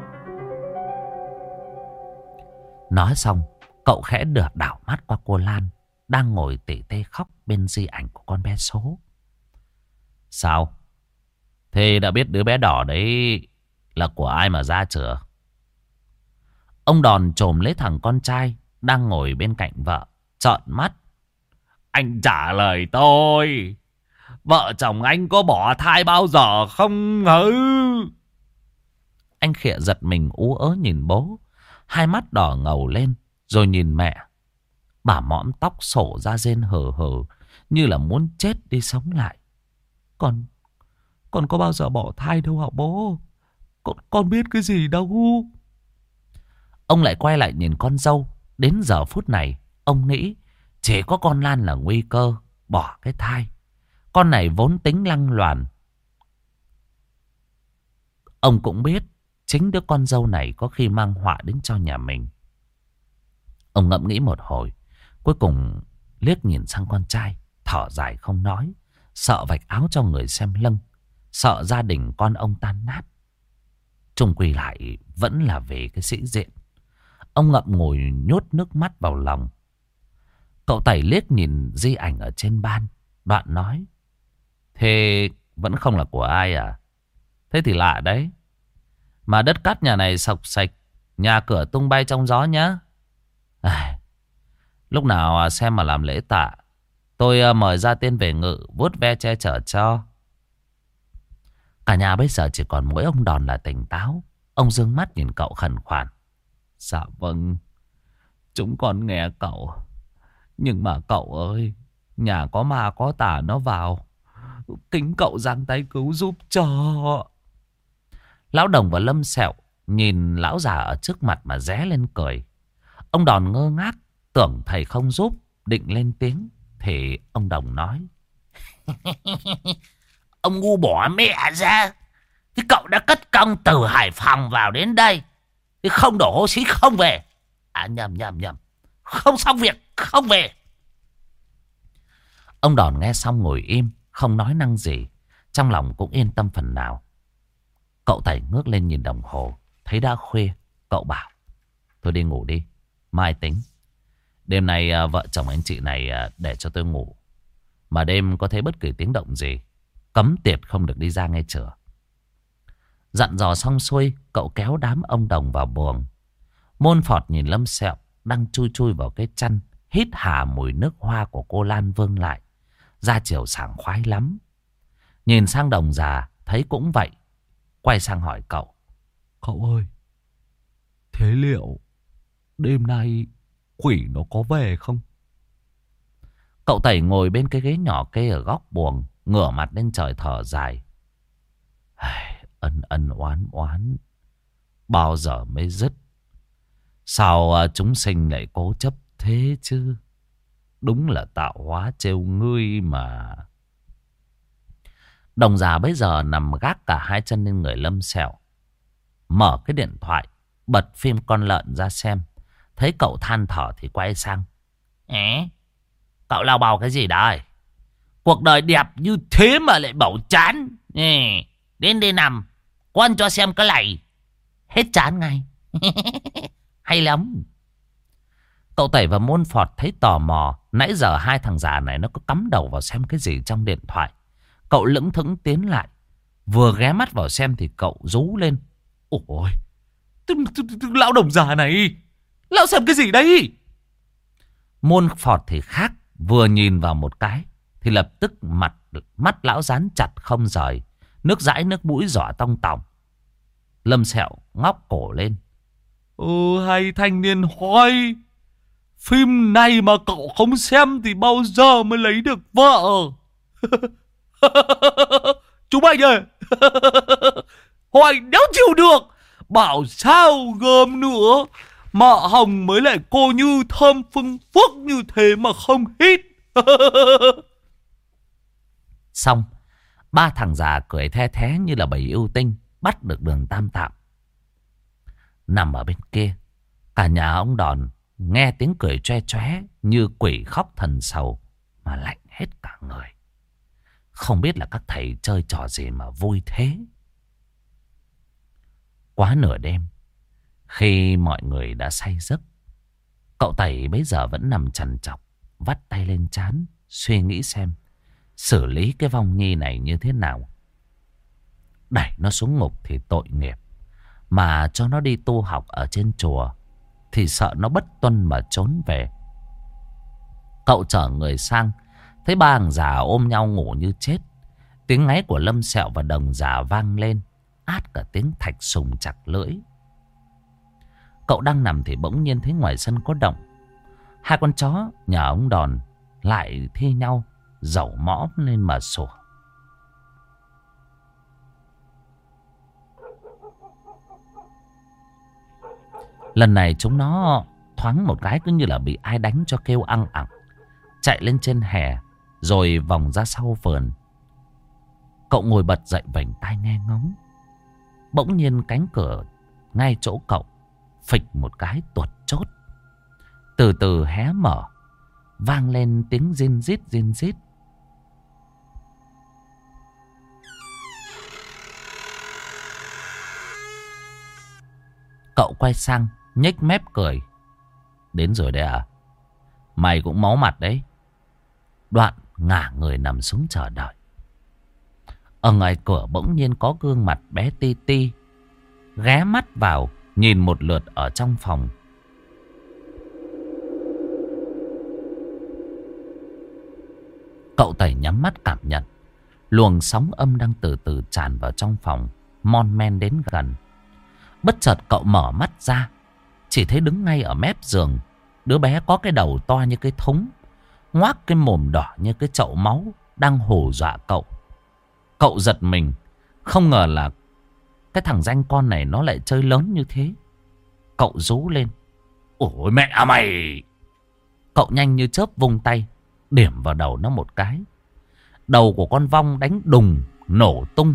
Nói xong, cậu khẽ đảo mắt qua cô Lan đang ngồi tỉ tê khóc bên di ảnh của con bé Số. Sao? Thế đã biết đứa bé đỏ đấy là của ai mà ra chưa? Ông Đòn chồm lấy thằng con trai đang ngồi bên cạnh vợ, trợn mắt. Anh trả lời tôi, vợ chồng anh có bỏ thai bao giờ không hứ? Anh Khịa giật mình ú ớ nhìn bố, hai mắt đỏ ngầu lên, rồi nhìn mẹ. Bà mõm tóc xổ ra rên hờ hờ, như là muốn chết đi sống lại. Con có bao giờ bỏ thai đâu hả bố? Con biết cái gì đâu. Ông lại quay lại nhìn con dâu. Đến giờ phút này ông nghĩ chỉ có con Lan là nguy cơ bỏ cái thai. Con này vốn tính lăng loàn. Ông cũng biết chính đứa con dâu này có khi mang họa đến cho nhà mình. Ông ngẫm nghĩ một hồi, cuối cùng liếc nhìn sang con trai, thở dài không nói, sợ vạch áo cho người xem lưng, sợ gia đình con ông tan nát. Chung quy lại vẫn là về cái sĩ diện. Ông ngậm ngùi nhốt nước mắt vào lòng. Cậu Tẩy liếc nhìn di ảnh ở trên ban, đoạn nói: thế vẫn không là của ai à? Thế thì lạ đấy. Mà đất cát nhà này sộc sạch, nhà cửa tung bay trong gió nhá. Lúc nào xem mà làm lễ tạ, tôi mời gia tiên về ngự vuốt ve che chở cho. Cả nhà bây giờ chỉ còn mỗi ông Đòn là tỉnh táo. Ông dương mắt nhìn cậu khẩn khoản. Dạ vâng, chúng con nghe cậu. Nhưng mà cậu ơi, nhà có ma có tà nó vào, kính cậu giang tay cứu giúp cho. Lão Đồng và Lâm Sẹo nhìn lão già ở trước mặt mà ré lên cười. Ông Đòn ngơ ngác, tưởng thầy không giúp, định lên tiếng thì ông Đồng nói: ông ngu bỏ mẹ ra. Thế cậu đã cất công từ Hải Phòng vào đến đây, thế không đổ hô xí không về. À nhầm. Không xong việc không về. Ông Đòn nghe xong ngồi im, không nói năng gì. Trong lòng cũng yên tâm phần nào. Cậu Tẩy ngước lên nhìn đồng hồ, thấy đã khuya. Cậu bảo: thôi đi ngủ đi, mai tính. Đêm nay vợ chồng anh chị này để cho tôi ngủ. Mà đêm có thấy bất kỳ tiếng động gì, cấm tiệt không được đi ra nghe chửa. Dặn dò xong xuôi, cậu kéo đám ông đồng vào buồng. Môn Phọt nhìn Lâm Sẹo đang chui chui vào cái chăn, hít hà mùi nước hoa của cô Lan Vương lại. Ra chiều sảng khoái lắm. Nhìn sang đồng già, thấy cũng vậy. Quay sang hỏi cậu. Cậu ơi, thế liệu đêm nay quỷ nó có về không? Cậu Tẩy ngồi bên cái ghế nhỏ kê ở góc buồng, ngửa mặt lên trời thở dài. Ân ân oán oán, bao giờ mới dứt? Sao chúng sinh lại cố chấp thế chứ? Đúng là tạo hóa trêu ngươi mà. Đồng già bây giờ nằm gác cả hai chân lên người Lâm Sẹo. Mở cái điện thoại, bật phim con lợn ra xem. Thấy cậu than thở thì quay sang. Cậu lao bào cái gì đấy? Cuộc đời đẹp như thế mà lại bảo chán. Đến đây nằm, quan cho xem cái này. Hết chán ngay. Hay lắm. Cậu Tẩy và Môn Phọt thấy tò mò. Nãy giờ hai thằng già này nó có cắm đầu vào xem cái gì trong điện thoại. Cậu lững thững tiến lại. Vừa ghé mắt vào xem thì cậu rú lên. Ôi, lão đồng già này, lão xem cái gì đấy? Môn Phọt thì khác. Vừa nhìn vào một cái thì lập tức mắt lão dán chặt không rời. Nước dãi nước mũi giỏ tong tòng. Lâm Sẹo ngóc cổ lên. Hay thanh niên hoài, phim này mà cậu không xem thì bao giờ mới lấy được vợ? Chúng anh ơi, hoài đéo chịu được. Bảo sao gớm nữa, mợ hồng mới lại cô như thơm phương phúc như thế mà không hít. Xong, ba thằng già cười the thé như là bầy yêu tinh bắt được đường tam tạng. Nằm ở bên kia, cả nhà ông Đòn nghe tiếng cười choe choé như quỷ khóc thần sầu mà lạnh hết cả người. Không biết là các thầy chơi trò gì mà vui thế. Quá nửa đêm, khi mọi người đã say giấc, cậu Tẩy bấy giờ vẫn nằm trằn trọc, vắt tay lên trán, suy nghĩ xem xử lý cái vong nhi này như thế nào. Đẩy nó xuống ngục thì tội nghiệp, mà cho nó đi tu học ở trên chùa thì sợ nó bất tuân mà trốn về. Cậu chở người sang, thấy ba thằng già ôm nhau ngủ như chết. Tiếng ngáy của Lâm Sẹo và đồng già vang lên, át cả tiếng thạch sùng chặt lưỡi. Cậu đang nằm thì bỗng nhiên thấy ngoài sân có động. Hai con chó nhà ông Đòn lại thi nhau dẩu mõm lên mà sủa. Lần này chúng nó thoáng một cái cứ như là bị ai đánh cho kêu ăng ẳng, chạy lên trên hè rồi vòng ra sau vườn. Cậu ngồi bật dậy vành tai nghe ngóng. Bỗng nhiên cánh cửa ngay chỗ cậu phịch một cái tuột chốt, từ từ hé mở, vang lên tiếng rin rít rin rít. Cậu quay sang nhếch mép cười. Đến rồi đấy à? Mày cũng máu mặt đấy. Đoạn ngả người nằm xuống chờ đợi. Ở ngoài cửa bỗng nhiên có gương mặt bé Ti Ti ghé mắt vào nhìn một lượt ở trong phòng. Cậu Tẩy nhắm mắt cảm nhận luồng sóng âm đang từ từ tràn vào trong phòng, mon men đến gần. Bất chợt cậu mở mắt ra, chỉ thấy đứng ngay ở mép giường đứa bé có cái đầu to như cái thúng, ngoác cái mồm đỏ như cái chậu máu, đang hù dọa cậu. Cậu giật mình, không ngờ là cái thằng danh con này nó lại chơi lớn như thế. Cậu rú lên. Ôi mẹ mày! Cậu nhanh như chớp vung tay, điểm vào đầu nó một cái. Đầu của con vong đánh đùng, nổ tung.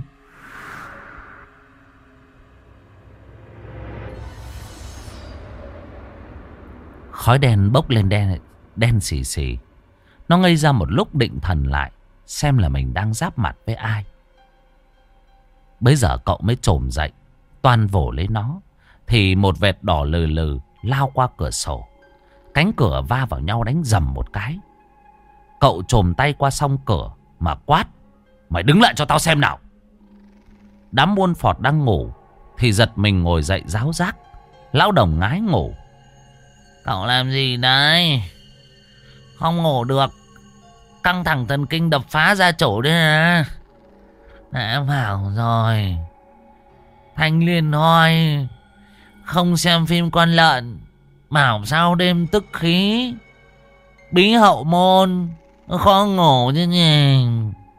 Khói đen bốc lên đen xì xì. Nó ngây ra một lúc định thần lại, xem là mình đang giáp mặt với ai. Bây giờ cậu mới trồm dậy, toan vồ lấy nó, thì một vệt đỏ lừ lừ lao qua cửa sổ. Cánh cửa va vào nhau đánh dầm một cái. Cậu trồm tay qua song cửa mà quát. Mày đứng lại cho tao xem nào! Đám muôn phọt đang ngủ thì giật mình ngồi dậy ráo rác. Lão Đồng ngái ngủ. Cậu làm gì đấy? Không ngủ được. Căng thẳng thần kinh đập phá gia chủ đấy à? Đã bảo rồi. Thanh Liên thôi. Không xem phim con lợn. Bảo sao đêm tức khí. Bí hậu môn. Khó ngủ chứ nhỉ.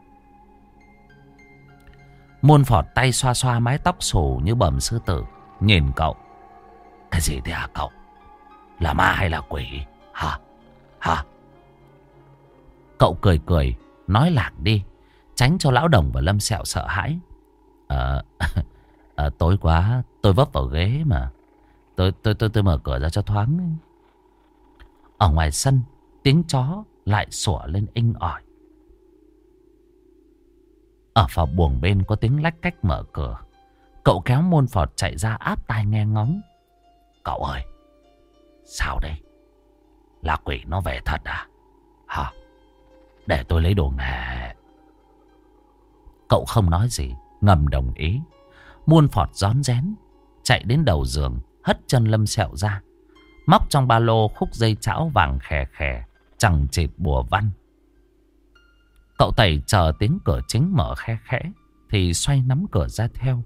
Muôn phọt tay xoa xoa mái tóc xù như bầm sư tử. Nhìn cậu. Cái gì thế hả cậu? Là ma hay là quỷ? Hả? Hả? Cậu cười cười. Nói lạc đi. Tránh cho Lão Đồng và Lâm Sẹo sợ hãi. Tối quá. Tôi vấp vào ghế mà. Tôi mở cửa ra cho thoáng. Ở ngoài sân, tiếng chó lại sủa lên inh ỏi. Ở phòng buồng bên có tiếng lách cách mở cửa. Cậu kéo Muôn Phọt chạy ra áp tai nghe ngóng. Cậu ơi, sao đây? Là quỷ nó về thật à? Hả? Để tôi lấy đồ nghề. Cậu không nói gì, ngầm đồng ý. Muôn Phọt rón rén chạy đến đầu giường, hất chân Lâm Sẹo ra, móc trong ba lô khúc dây chảo vàng khè khè, chằng chịt bùa văn. Cậu Tẩy chờ tiếng cửa chính mở khe khẽ thì xoay nắm cửa ra theo.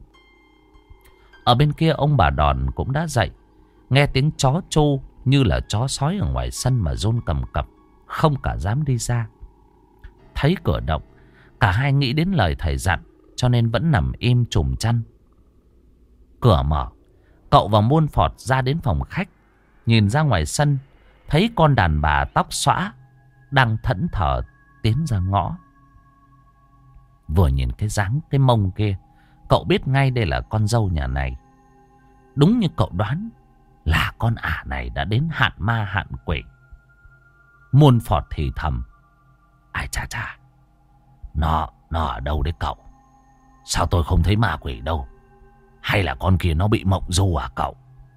Ở bên kia ông bà Đòn cũng đã dậy, nghe tiếng chó chu như là chó sói ở ngoài sân mà run cầm cập, không cả dám đi ra. Thấy cửa động, cả hai nghĩ đến lời thầy dặn, cho nên vẫn nằm im trùm chăn. Cửa mở, cậu và Muôn Phọt ra đến phòng khách, nhìn ra ngoài sân, thấy con đàn bà tóc xõa đang thẫn thờ tiến ra ngõ. Vừa nhìn cái dáng cái mông kia, cậu biết ngay đây là con dâu nhà này. Đúng như cậu đoán, là con ả này đã đến hạn ma hạn quỷ. Muôn Phọt thì thầm. Ai chà chà, nó ở đâu đấy cậu? Sao tôi không thấy ma quỷ đâu? Hay là con kia nó bị mộng du à cậu?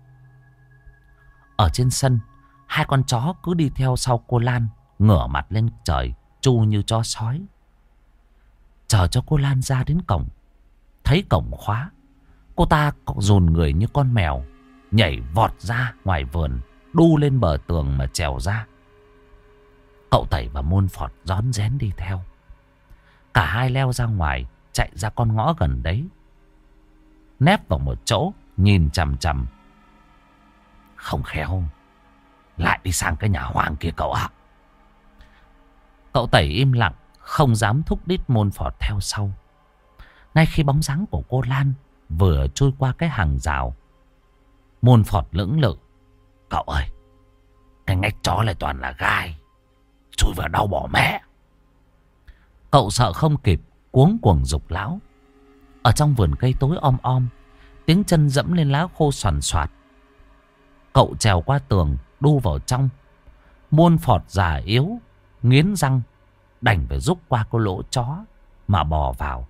Ở trên sân, hai con chó cứ đi theo sau cô Lan, ngửa mặt lên trời, chu như chó sói. Chờ cho cô Lan ra đến cổng, thấy cổng khóa, cô ta dồn người như con mèo, nhảy vọt ra ngoài vườn, đu lên bờ tường mà trèo ra. Cậu Tẩy và Muôn Phọt rón rén đi theo. Cả hai leo ra ngoài, chạy ra con ngõ gần đấy, nép vào một chỗ, nhìn chằm chằm. Không khéo lại đi sang cái nhà hoang kia cậu ạ. Cậu Tẩy im lặng, không dám thúc đít Muôn Phọt theo sau. Ngay khi bóng dáng của cô Lan vừa trôi qua cái hàng rào, Muôn Phọt lưỡng lự. Cậu ơi, cái ngách chó lại toàn là gai, chui vào đau bỏ mẹ. Cậu sợ không kịp, cuống cuồng giục lão. Ở trong vườn cây tối om om, tiếng chân dẫm lên lá khô xoàn xoạt. Cậu trèo qua tường, đu vào trong. Muôn Phọt già yếu, nghiến răng, đành phải rúc qua cái lỗ chó mà bò vào.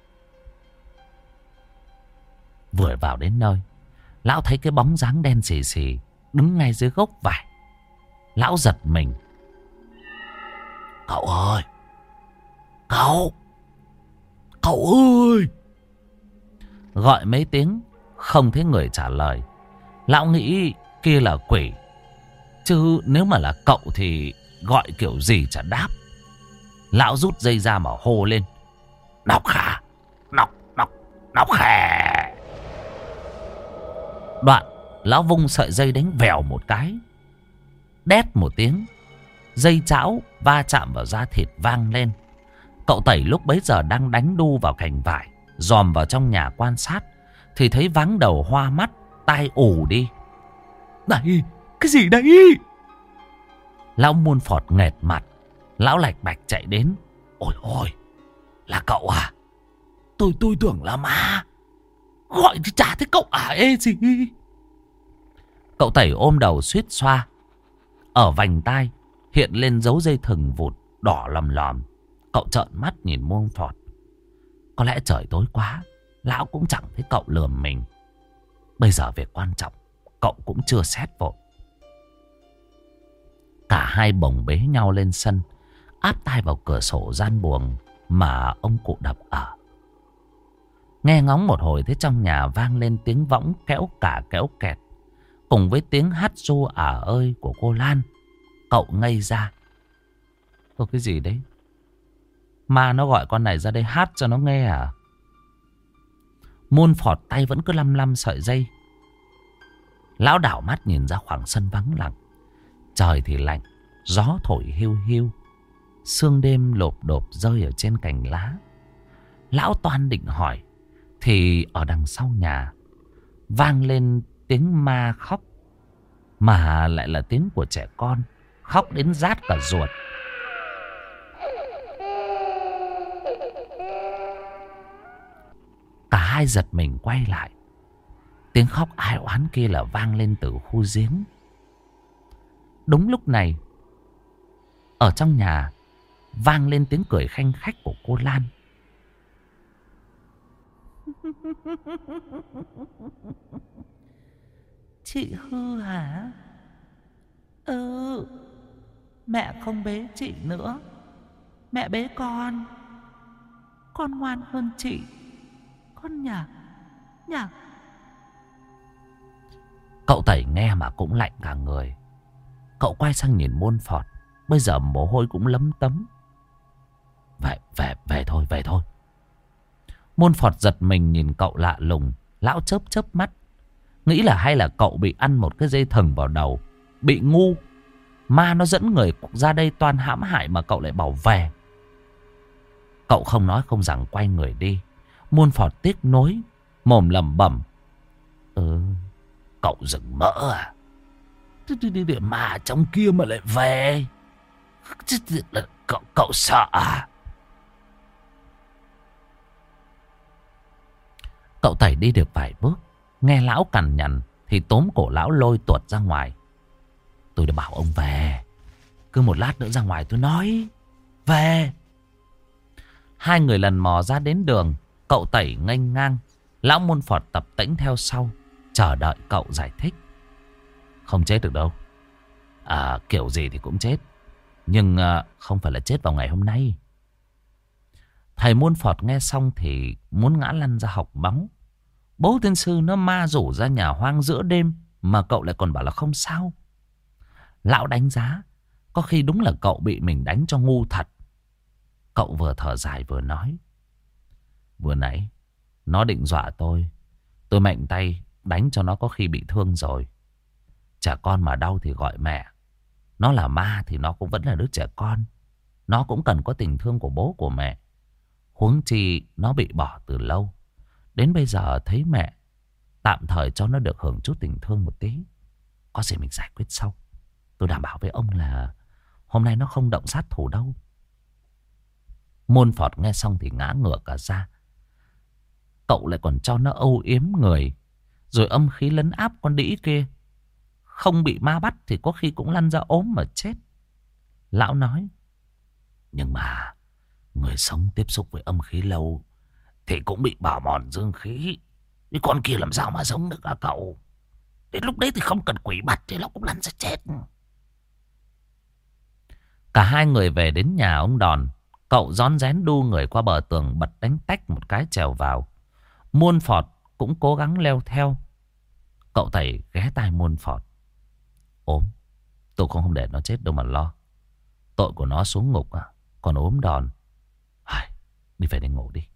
Vừa vào đến nơi, lão thấy cái bóng dáng đen xì xì đứng ngay dưới gốc vải. Lão giật mình. Cậu ơi! Cậu ơi! Gọi mấy tiếng, không thấy người trả lời. Lão nghĩ kia là quỷ, chứ nếu mà là cậu thì gọi kiểu gì chả đáp. Lão rút dây ra mà hô lên. Nọc khả! Nọc khè! Đoạn lão vung sợi dây đánh vèo một cái. Đét một tiếng, dây chảo va chạm vào da thịt vang lên. Cậu Tẩy lúc bấy giờ đang đánh đu vào cành vải, dòm vào trong nhà quan sát, thì thấy váng đầu hoa mắt, tai ù đi. Này, cái gì đấy? Lão Muôn Phọt nghệt mặt. Lão lạch bạch chạy đến. Ôi ôi, là cậu à? Tôi tưởng là ma. Gọi thì chả thấy cậu à ê gì. Cậu Tẩy ôm đầu suýt xoa. Ở vành tai hiện lên dấu dây thừng vụt đỏ lòm lòm. Cậu trợn mắt nhìn Muôn Phọt. Có lẽ trời tối quá, lão cũng chẳng thấy cậu lườm mình. Bây giờ việc quan trọng cậu cũng chưa xét vội. Cả hai bồng bế nhau lên sân, áp tai vào cửa sổ gian buồng mà ông cụ đập ở. Nghe ngóng một hồi thấy trong nhà vang lên tiếng võng kéo cả kéo kẹt, cùng với tiếng hát ru ơi của cô Lan. Cậu ngây ra. Có cái gì đấy? Ma nó gọi con này ra đây hát cho nó nghe à? Môn phọt tay vẫn cứ lăm lăm sợi dây. Lão đảo mắt nhìn ra khoảng sân vắng lặng. Trời thì lạnh, gió thổi hiu hiu, sương đêm lộp độp rơi ở trên cành lá. Lão toan định hỏi thì ở đằng sau nhà vang lên tiếng ma khóc, mà lại là tiếng của trẻ con, khóc đến rát cả ruột. Cả hai giật mình quay lại. Tiếng khóc ai oán kia là vang lên từ khu giếng. Đúng lúc này, ở trong nhà vang lên tiếng cười khanh khách của cô Lan. Chị hư hả? Ừ, mẹ không bế chị nữa, mẹ bế con. Con ngoan hơn chị, con nhả. Cậu Tẩy nghe mà cũng lạnh cả người. Cậu quay sang nhìn Môn Phọt, bây giờ mồ hôi cũng lấm tấm. Về thôi. Môn Phọt giật mình nhìn cậu lạ lùng. Lão chớp mắt, nghĩ là hay là cậu bị ăn một cái dây thừng vào đầu, bị ngu. Ma nó dẫn người ra đây toan hãm hại mà cậu lại bảo về. Cậu không nói không rằng quay người đi. Môn Phọt tiếc nối, mồm lẩm bẩm. Cậu dừng mỡ à? Mà trong kia mà lại về. Cậu sợ à? Cậu Tẩy đi được vài bước, nghe lão cằn nhằn thì tóm cổ lão lôi tuột ra ngoài. Tôi đã bảo ông về, cứ một lát nữa ra ngoài tôi nói. Về. Hai người lần mò ra đến đường. Cậu Tẩy nghênh ngang, lão Môn Phọt tập tễnh theo sau, chờ đợi cậu giải thích. Không chết được đâu. Kiểu gì thì cũng chết, nhưng không phải là chết vào ngày hôm nay. Thầy Môn Phọt nghe xong thì muốn ngã lăn ra học bóng. Bố tiên sư nó ma rủ ra nhà hoang giữa đêm mà cậu lại còn bảo là không sao. Lão đánh giá có khi đúng là cậu bị mình đánh cho ngu thật. Cậu vừa thở dài vừa nói. Vừa nãy nó định dọa tôi mạnh tay đánh cho nó có khi bị thương rồi. Trẻ con mà đau thì gọi mẹ. Nó là ma thì nó cũng vẫn là đứa trẻ con, nó cũng cần có tình thương của bố của mẹ. Huống chi nó bị bỏ từ lâu, đến bây giờ thấy mẹ, tạm thời cho nó được hưởng chút tình thương một tí. Có gì mình giải quyết sau. Tôi đảm bảo với ông là hôm nay nó không động sát thủ đâu. Môn Phọt nghe xong thì ngã ngửa cả ra. Cậu lại còn cho nó âu yếm người, rồi âm khí lấn áp con đĩ kia. Không bị ma bắt thì có khi cũng lăn ra ốm mà chết. Lão nói. Nhưng mà người sống tiếp xúc với âm khí lâu thì cũng bị bào mòn dương khí. Cái con kia làm sao mà sống được hả cậu? Đến lúc đấy thì không cần quỷ bắt thì nó cũng lăn ra chết. Cả hai người về đến nhà ông Đòn. Cậu rón rén đu người qua bờ tường, bật đánh tách một cái trèo vào. Môn Phọt cũng cố gắng leo theo. Cậu Tẩy ghé tai Môn Phọt. Ốm, tôi không để nó chết đâu mà lo. Tội của nó xuống ngục à, còn ốm đòn. Đi về để ngủ đi.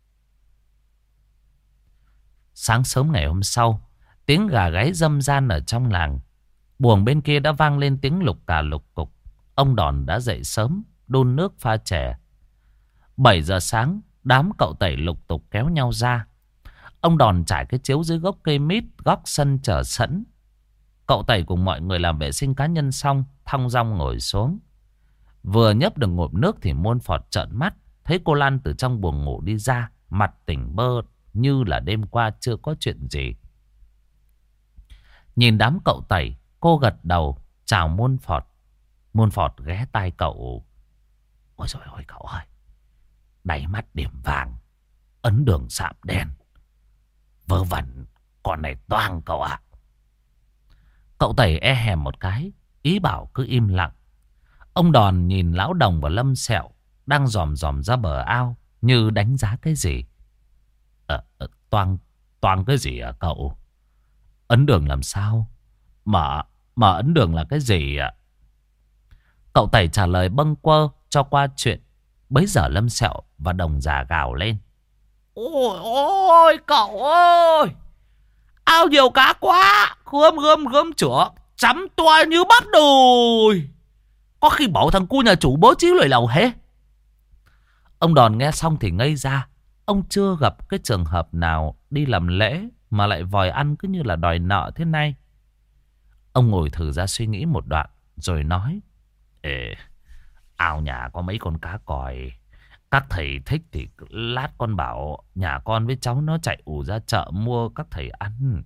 Sáng sớm ngày hôm sau, tiếng gà gáy râm ran ở trong làng. Buồng bên kia đã vang lên tiếng lục cà lục cục. Ông Đòn đã dậy sớm, đun nước pha chè. 7 giờ sáng, đám cậu Tẩy lục tục kéo nhau ra. Ông Đòn trải cái chiếu dưới gốc cây mít, góc sân chờ sẵn. Cậu Tẩy cùng mọi người làm vệ sinh cá nhân xong, thong dong ngồi xuống. Vừa nhấp được ngụm nước thì Môn Phọt trợn mắt, thấy cô Lan từ trong buồng ngủ đi ra, mặt tỉnh bơ như là đêm qua chưa có chuyện gì. Nhìn đám cậu Tẩy, cô gật đầu chào Môn Phọt. Môn Phọt ghé tai cậu. Ôi trời ơi cậu ơi, đáy mắt điểm vàng, ấn đường sạm đen, vớ vẩn con này toang cậu ạ. Cậu Tẩy e hèm một cái, ý bảo cứ im lặng. Ông Đòn nhìn lão Đồng và Lâm Sẹo đang dòm dòm ra bờ ao như đánh giá cái gì. Toang, toang cái gì à cậu? Ấn đường làm sao? Mà ấn đường là cái gì ạ? Cậu Tẩy trả lời bâng quơ cho qua chuyện. Bấy giờ Lâm Sẹo và Đồng già gào lên. Ôi ôi cậu ơi, ao nhiều cá quá, gớm chửa, chấm toa như bắt đùi. Có khi bảo thằng cu nhà chủ bố trí lưỡi lầu hết. Ông Đòn nghe xong thì ngây ra. Ông chưa gặp cái trường hợp nào đi làm lễ mà lại vòi ăn cứ như là đòi nợ thế này. Ông ngồi thử ra suy nghĩ một đoạn rồi nói. Ê, ao nhà có mấy con cá còi. Các thầy thích thì lát con bảo nhà con với cháu nó chạy ù ra chợ mua các thầy ăn.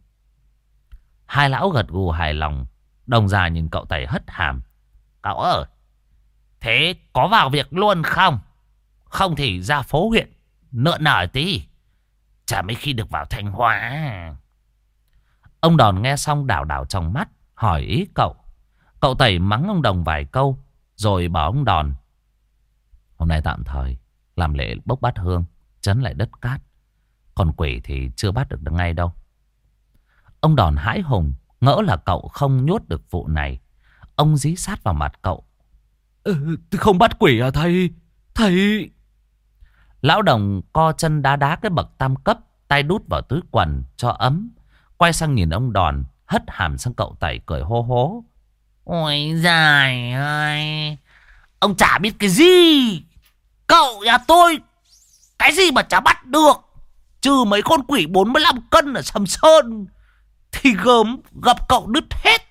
Hai lão gật gù hài lòng. Đồng già nhìn cậu Tẩy hất hàm. Cậu ơi, thế có vào việc luôn không? Không thì ra phố huyện nợ nở tí, chả mấy khi được vào Thanh Hóa. Ông Đòn nghe xong đảo đảo trong mắt, hỏi ý cậu. Cậu Tẩy mắng ông Đồng vài câu, rồi bảo ông Đòn. Hôm nay tạm thời làm lễ bốc bát hương, trấn lại đất cát. Còn quỷ thì chưa bắt được ngay đâu. Ông Đòn hãi hùng, ngỡ là cậu không nhốt được vụ này. Ông dí sát vào mặt cậu. Không bắt quỷ à thầy? Thầy... Lão Đồng co chân đá đá cái bậc tam cấp, tay đút vào túi quần cho ấm. Quay sang nhìn ông Đòn, hất hàm sang cậu Tẩy cười hô hố. Ôi giời ơi, ông chả biết cái gì. Cậu nhà tôi cái gì mà chả bắt được, trừ mấy con quỷ 45 cân ở Sầm Sơn thì gớm gặp cậu đứt hết.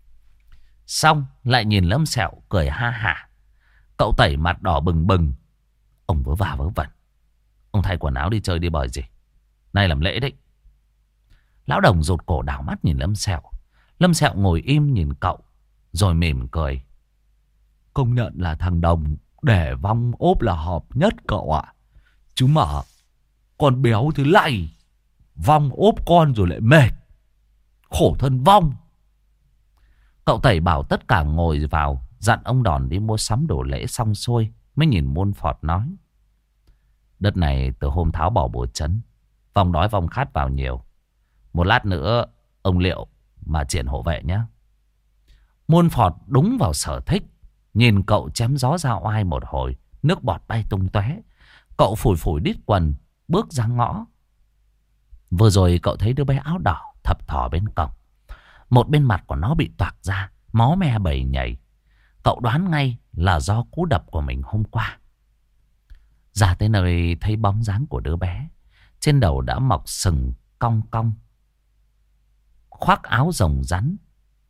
Xong lại nhìn Lâm Sẹo cười ha hả. Cậu Tẩy mặt đỏ bừng bừng. Ông vớ va vớ vẩn. Ông thay quần áo đi chơi đi bời gì? Nay làm lễ đấy. Lão Đồng rụt cổ đảo mắt nhìn Lâm Sẹo. Lâm Sẹo ngồi im nhìn cậu, rồi mỉm cười. Công nhận là thằng Đồng để vong ốp là hợp nhất cậu ạ. Chứ mà con béo thứ này, vong ốp con rồi lại mệt, khổ thân vong. Cậu Tẩy bảo tất cả ngồi vào, dặn ông Đòn đi mua sắm đồ lễ xong xuôi, mới nhìn Muôn Phọt nói. Đất này từ hôm tháo bỏ bùa trấn, vong đói vong khát vào nhiều. Một lát nữa ông liệu mà triển hộ vệ nhé. Muôn Phọt đúng vào sở thích, nhìn cậu chém gió ra oai một hồi, nước bọt bay tung tóe. Cậu phủi phủi đít quần, bước ra ngõ. Vừa rồi cậu thấy đứa bé áo đỏ thập thò bên cổng. Một bên mặt của nó bị toạc ra, máu me bầy nhảy. Cậu đoán ngay là do cú đập của mình hôm qua. Ra tới nơi thấy bóng dáng của đứa bé. Trên đầu đã mọc sừng cong cong, khoác áo rồng rắn.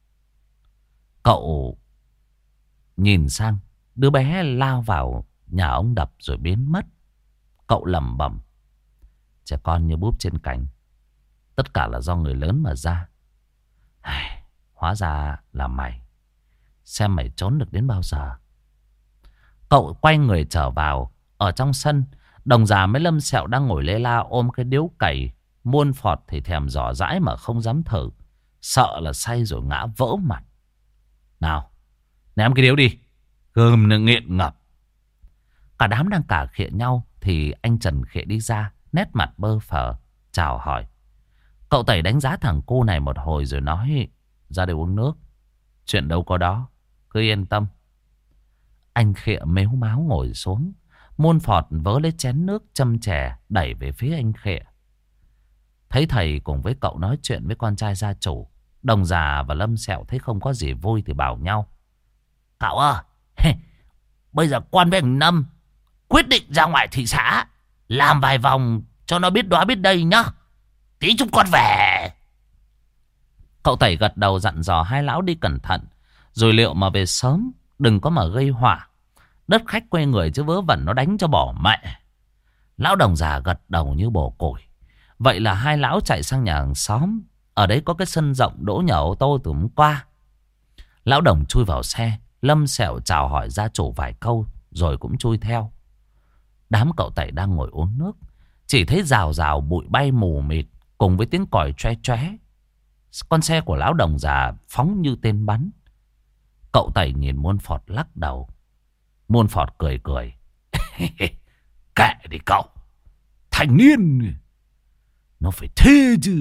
Cậu nhìn sang, đứa bé lao vào nhà ông đập rồi biến mất. Cậu lẩm bẩm. Trẻ con như búp trên cành, tất cả là do người lớn mà ra. Hóa ra là mày. Xem mày trốn được đến bao giờ. Cậu quay người trở vào. Ở trong sân, Đồng già với Lâm Sẹo đang ngồi lê la ôm cái điếu cày. Muôn Phọt thì thèm dò dãi mà không dám thử, sợ là say rồi ngã vỡ mặt. Nào, ném cái điếu đi, gươm nó nghiện ngập. Cả đám đang cà khịa nhau thì anh Trần Khịa đi ra, nét mặt bơ phờ, chào hỏi. Cậu Tẩy đánh giá thằng cô này một hồi rồi nói. Ra đây uống nước, chuyện đâu có đó, cứ yên tâm. Anh Khịa mếu máo ngồi xuống. Muôn Phọt vớ lấy chén nước châm chè đẩy về phía anh Khịa. Thấy thầy cùng với cậu nói chuyện với con trai gia chủ, Đồng già và Lâm Sẹo thấy không có gì vui thì bảo nhau. Cậu ơi, bây giờ quan với anh Năm quyết định ra ngoài thị xã làm vài vòng cho nó biết đó biết đây nhá. Tí chúng con về. Cậu Tẩy gật đầu dặn dò hai lão đi cẩn thận, rồi liệu mà về sớm, đừng có mà gây họa. Đất khách quê người chứ vớ vẩn nó đánh cho bỏ mẹ. Lão Đồng già gật đầu như bồ củi. Vậy là hai lão chạy sang nhà hàng xóm. Ở đấy có cái sân rộng đỗ nhờ ô tô từ hôm qua. Lão Đồng chui vào xe. Lâm Sẹo chào hỏi gia chủ vài câu rồi cũng chui theo. Đám cậu Tẩy đang ngồi uống nước, chỉ thấy rào rào bụi bay mù mịt cùng với tiếng còi choe choé. Con xe của lão Đồng già phóng như tên bắn. Cậu Tẩy nhìn Muôn Phọt lắc đầu. Muôn Phọt cười cười. Kệ đi cậu, thành niên. Nó phải thế chứ.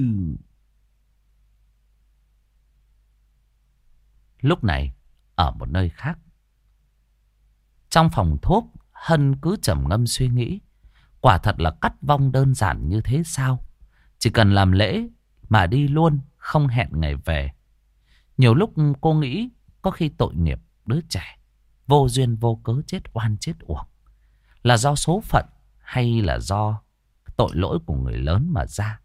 Lúc này, ở một nơi khác, trong phòng thuốc, Hân cứ trầm ngâm suy nghĩ. Quả thật là cắt vong đơn giản như thế sao? Chỉ cần làm lễ mà đi luôn, không hẹn ngày về. Nhiều lúc cô nghĩ có khi tội nghiệp đứa trẻ vô duyên vô cớ chết oan chết uổng là do số phận hay là do tội lỗi của người lớn mà ra.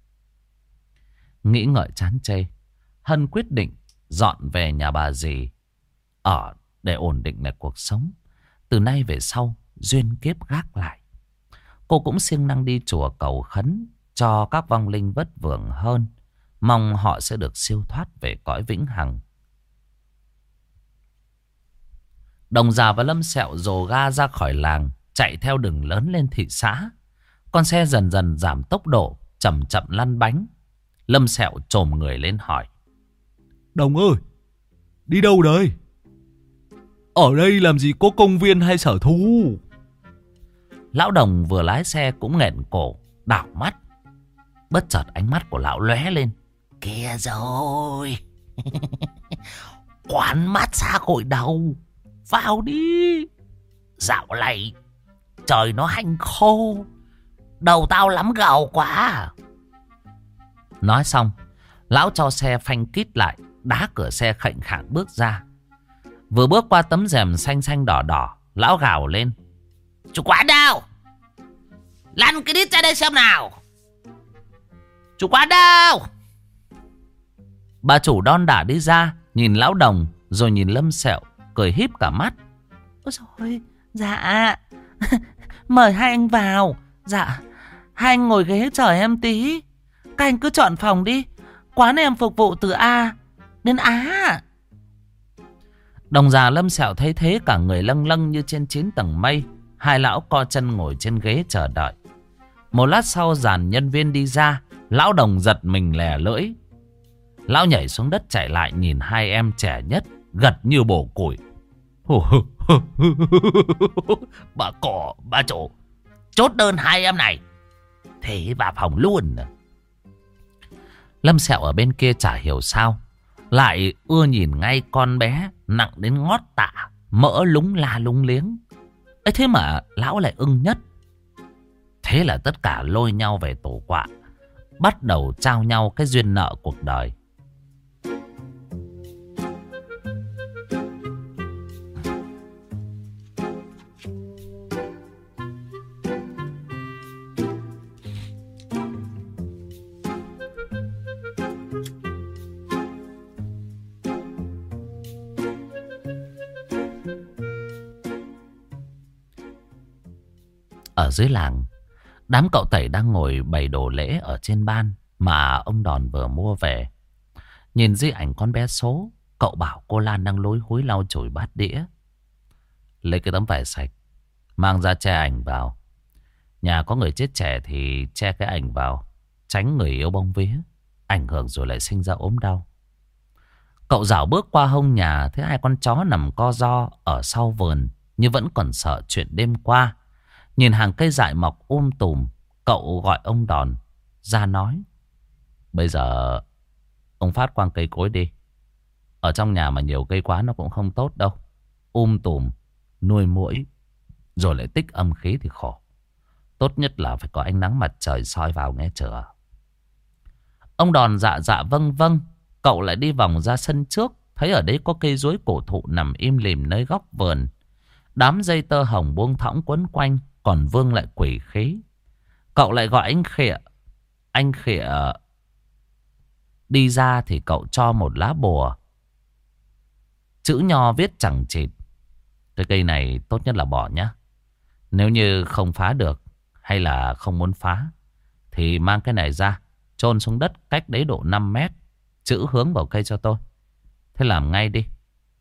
Nghĩ ngợi chán chê, Hân quyết định dọn về nhà bà dì ở để ổn định lại cuộc sống. Từ nay về sau, duyên kiếp gác lại. Cô cũng siêng năng đi chùa cầu khấn cho các vong linh vất vưởng hơn, mong họ sẽ được siêu thoát về cõi vĩnh hằng. Đồng Già và Lâm Sẹo dồ ga ra khỏi làng, chạy theo đường lớn lên thị xã. Con xe dần dần giảm tốc độ, chậm chậm lăn bánh. Lâm Sẹo chồm người lên hỏi: Đồng ơi, đi đâu đấy? Ở đây làm gì có công viên hay sở thú? Lão Đồng vừa lái xe cũng nghẹn cổ, đảo mắt. Bất chợt ánh mắt của lão lóe lên. Kìa rồi. Quán massage gội đầu. Vào đi. Dạo này trời nó hanh khô, đầu tao lắm gầu quá. Nói xong, lão cho xe phanh kít lại, đá cửa xe khệnh khạng bước ra. Vừa bước qua tấm rèm xanh xanh đỏ đỏ, lão gào lên: Chủ quán đâu? Lăn cái đít ra đây xem nào. Chủ quán đâu? Bà chủ đon đả đi ra, nhìn lão Đồng rồi nhìn Lâm Sẹo, cười híp cả mắt. Ôi trời, dạ. Mời hai anh vào. Dạ, hai anh ngồi ghế chờ em tí. Các anh cứ chọn phòng đi, quán em phục vụ từ A đến Á. Đồng Già Lâm Sẹo thấy thế cả người lâng lâng như trên 9 tầng mây. Hai lão co chân ngồi trên ghế chờ đợi. Một lát sau dàn nhân viên đi ra. Lão Đồng giật mình lè lưỡi. Lão nhảy xuống đất chạy lại nhìn hai em trẻ nhất, gật như bổ củi. Bà cỏ, bà chủ, chốt đơn hai em này, thế vào phòng luôn. Lâm Sẹo ở bên kia chả hiểu sao lại ưa nhìn ngay con bé nặng đến ngót tạ, mỡ lúng la lúng liếng ấy, thế mà lão lại ưng nhất. Thế là tất cả lôi nhau về tổ quạ, bắt đầu trao nhau cái duyên nợ cuộc đời. Ở dưới làng, đám cậu tẩy đang ngồi bày đồ lễ ở trên ban mà ông Đòn vừa mua về. Nhìn di ảnh con bé số, cậu bảo cô Lan đang lối húi lau chùi bát đĩa. Lấy cái tấm vải sạch, mang ra che ảnh vào. Nhà có người chết trẻ thì che cái ảnh vào, tránh người yêu bông vía, ảnh hưởng rồi lại sinh ra ốm đau. Cậu dạo bước qua hông nhà, thấy hai con chó nằm co ro ở sau vườn, như vẫn còn sợ chuyện đêm qua. Nhìn hàng cây dại mọc tùm, cậu gọi ông Đòn ra nói: Bây giờ ông phát quang cây cối đi. Ở trong nhà mà nhiều cây quá nó cũng không tốt đâu. Tùm, nuôi muỗi, rồi lại tích âm khí thì khổ. Tốt nhất là phải có ánh nắng mặt trời soi vào nghe chưa. Ông Đòn dạ vâng vâng. Cậu lại đi vòng ra sân trước, thấy ở đấy có cây chuối cổ thụ nằm im lìm nơi góc vườn. Đám dây tơ hồng buông thõng quấn quanh, còn vương lại quỷ khí. Cậu lại gọi anh Khịa. Anh Khịa đi ra thì cậu cho một lá bùa, chữ nho viết chằng chịt. Cái cây này tốt nhất là bỏ nhá. Nếu như không phá được hay là không muốn phá thì mang cái này ra, chôn xuống đất cách đấy độ 5 mét, chữ hướng vào cây cho tôi. Thế làm ngay đi.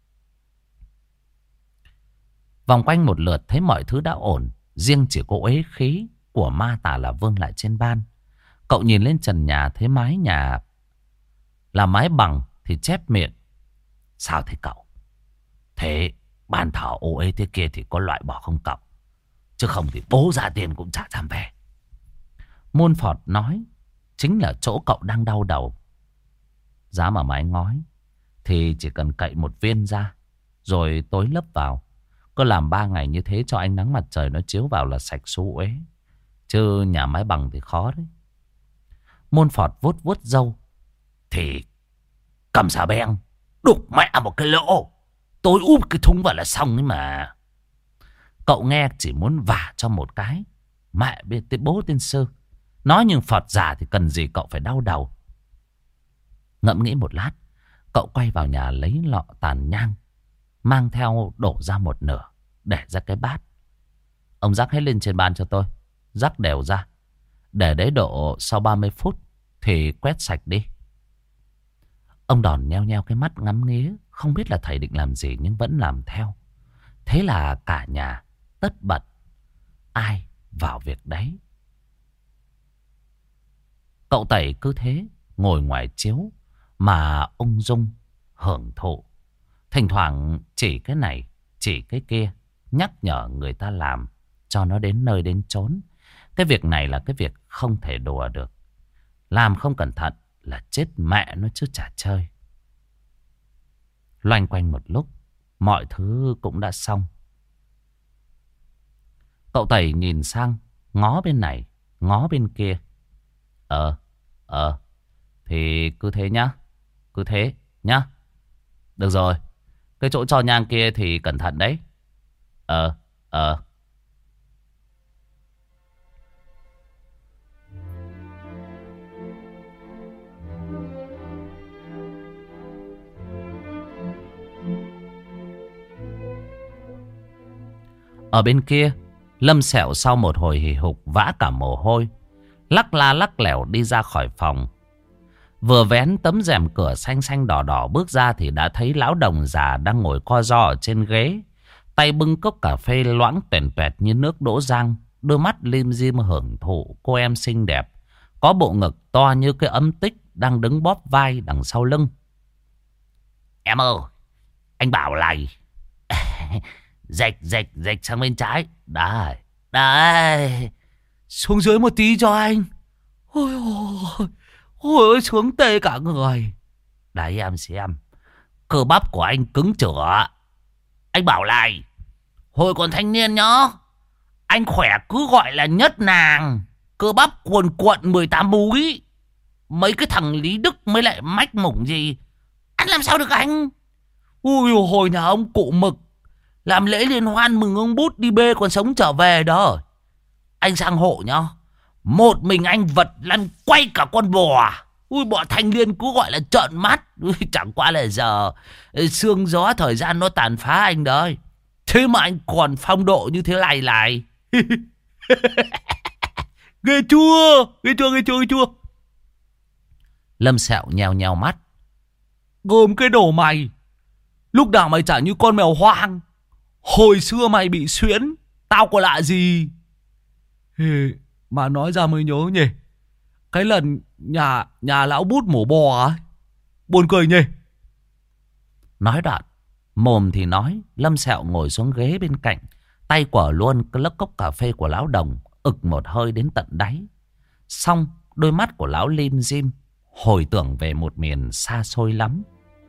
Vòng quanh một lượt thấy mọi thứ đã ổn, riêng chỉ có uế khí của ma tà là vương lại trên ban. Cậu nhìn lên trần nhà thấy mái nhà là mái bằng thì chép miệng: Sao thế cậu? Thế ban thờ ô ế thế kia thì có loại bỏ không cậu? Chứ không thì bố ra tiền cũng chả dám về. Muôn Phọt nói: chính là chỗ cậu đang đau đầu. Giá mà mái ngói thì chỉ cần cậy một viên ra rồi tối lấp vào. Cứ làm 3 ngày như thế cho ánh nắng mặt trời nó chiếu vào là sạch xú uế. Chứ nhà mái bằng thì khó đấy. Môn Phọt vuốt vuốt râu. Thì cầm xà beng đục mẹ một cái lỗ, tối úp cái thúng vào là xong ấy mà. Cậu nghe chỉ muốn vả cho một cái. Mẹ biết tên bố tên sư. Nói nhưng Phọt già thì cần gì cậu phải đau đầu. Ngẫm nghĩ một lát, cậu quay vào nhà lấy lọ tàn nhang, mang theo đổ ra một nửa, để ra cái bát. Ông rắc hết lên trên bàn cho tôi. Rắc đều ra. Để đấy độ sau 30 phút thì quét sạch đi. Ông Đòn nheo nheo cái mắt ngắm nghía, không biết là thầy định làm gì nhưng vẫn làm theo. Thế là cả nhà tất bật, ai vào việc đấy. Cậu Tẩy cứ thế ngồi ngoài chiếu mà ung dung hưởng thụ. Thỉnh thoảng chỉ cái này chỉ cái kia, nhắc nhở người ta làm cho nó đến nơi đến chốn. Cái việc này là cái việc không thể đùa được. Làm không cẩn thận là chết mẹ nó chứ chả chơi. Loanh quanh một lúc, mọi thứ cũng đã xong. Cậu Tẩy nhìn sang, ngó bên này, ngó bên kia. Thì cứ thế nhá. Cứ thế nhá. Được rồi. Cái chỗ cho nhang kia thì cẩn thận đấy. Ở bên kia, Lâm Sẹo sau một hồi hì hục vã cả mồ hôi, lắc la lắc lẻo đi ra khỏi phòng. Vừa vén tấm rèm cửa xanh xanh đỏ đỏ bước ra thì đã thấy lão Đồng già đang ngồi co ro ở trên ghế, tay bưng cốc cà phê loãng toẹt toẹt như nước đỗ rang, đôi mắt lim dim hưởng thụ cô em xinh đẹp có bộ ngực to như cái ấm tích đang đứng bóp vai đằng sau lưng. Em ơi, anh bảo này. Rạch sang bên trái. Đấy. Xuống dưới một tí cho anh. Ôi sướng tê cả người. Đấy em xem, cơ bắp của anh cứng chửa. Anh bảo này, hồi còn thanh niên nhá, anh khỏe cứ gọi là nhất nàng, cơ bắp cuồn cuộn 18 múi. Mấy cái thằng Lý Đức mới lại mách mủng gì, anh làm sao được anh. Ui hồi nhà ông cụ Mực làm lễ liên hoan mừng ông Bút đi bê còn sống trở về đó. Anh sang hộ nhá, một mình anh vật lăn quay cả con bò. Ui bọn thanh niên cứ gọi là trợn mắt. Ui, chẳng qua là giờ sương gió thời gian nó tàn phá anh đấy. Thế mà anh còn phong độ như thế này. Ghê chua. Lâm Sẹo nheo nheo mắt. Gồm cái đồ mày, lúc nào mày chả như con mèo hoang. Hồi xưa mày bị xuyễn, tao có lạ gì. Mà nói ra mới nhớ nhỉ, cái lần nhà lão Bút mổ bò ấy, buồn cười nhỉ. Nói đoạn, mồm thì nói, Lâm Sẹo ngồi xuống ghế bên cạnh, tay quở luôn cái lốc cốc cà phê của lão Đồng, ực một hơi đến tận đáy. Xong đôi mắt của lão lim dim, hồi tưởng về một miền xa xôi lắm.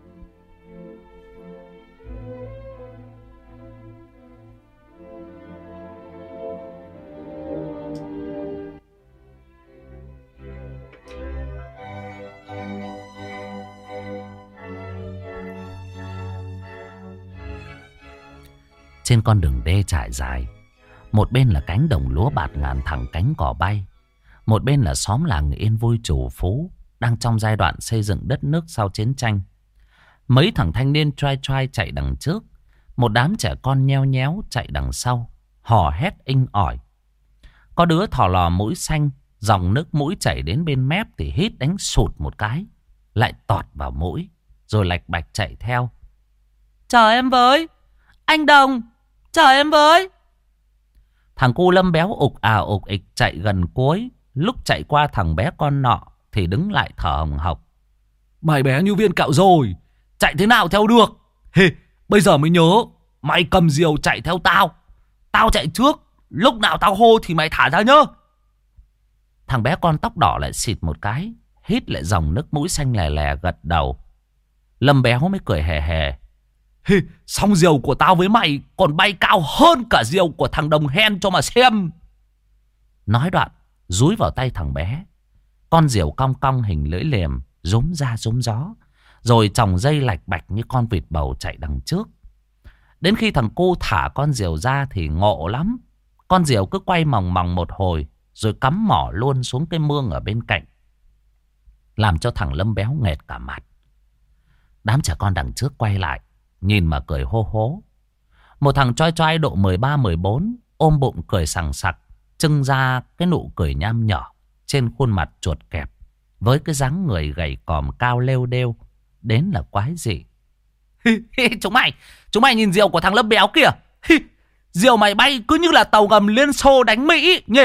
Trên con đường đê trải dài, một bên là cánh đồng lúa bạt ngàn thẳng cánh cỏ bay, một bên là xóm làng yên vui trù phú đang trong giai đoạn xây dựng đất nước sau chiến tranh. Mấy thằng thanh niên trai trai chạy đằng trước, một đám trẻ con nheo nhéo chạy đằng sau, hò hét inh ỏi. Có đứa thò lò mũi xanh, dòng nước mũi chảy đến bên mép thì hít đánh sụt một cái, lại tọt vào mũi, rồi lạch bạch chạy theo. Chờ em với, anh Đồng, chờ em với. Thằng cu Lâm béo ục ục ịch chạy gần cuối, lúc chạy qua thằng bé con nọ thì đứng lại thở hồng hộc. Mày bé như viên kẹo rồi, chạy thế nào theo được. Bây giờ mới nhớ, mày cầm diều chạy theo tao, tao chạy trước, lúc nào tao hô thì mày thả ra nhá. Thằng bé con tóc đỏ lại xịt một cái, hít lại dòng nước mũi xanh lè lè, gật đầu. Lâm Béo mới cười hề hề. Song diều của tao với mày còn bay cao hơn cả diều của thằng Đồng Hen cho mà xem. Nói đoạn dúi vào tay thằng bé con diều cong cong hình lưỡi liềm, rúm ra rúm gió, rồi chòng dây lạch bạch như con vịt bầu chạy đằng trước. Đến khi thằng cu thả con diều ra thì ngộ lắm. Con diều cứ quay mòng mòng một hồi rồi cắm mỏ luôn xuống cái mương ở bên cạnh, làm cho thằng Lâm Béo nghẹt cả mặt. Đám trẻ con đằng trước quay lại nhìn mà cười hô hố. Một thằng choi choi độ 13-14 ôm bụng cười sằng sặc, trưng ra cái nụ cười nham nhở trên khuôn mặt chuột kẹp, với cái dáng người gầy còm cao lêu đêu đến là quái dị. Chúng mày nhìn diều của thằng Lâm Béo kìa. Diều mày bay cứ như là tàu ngầm Liên Xô đánh Mỹ nhỉ.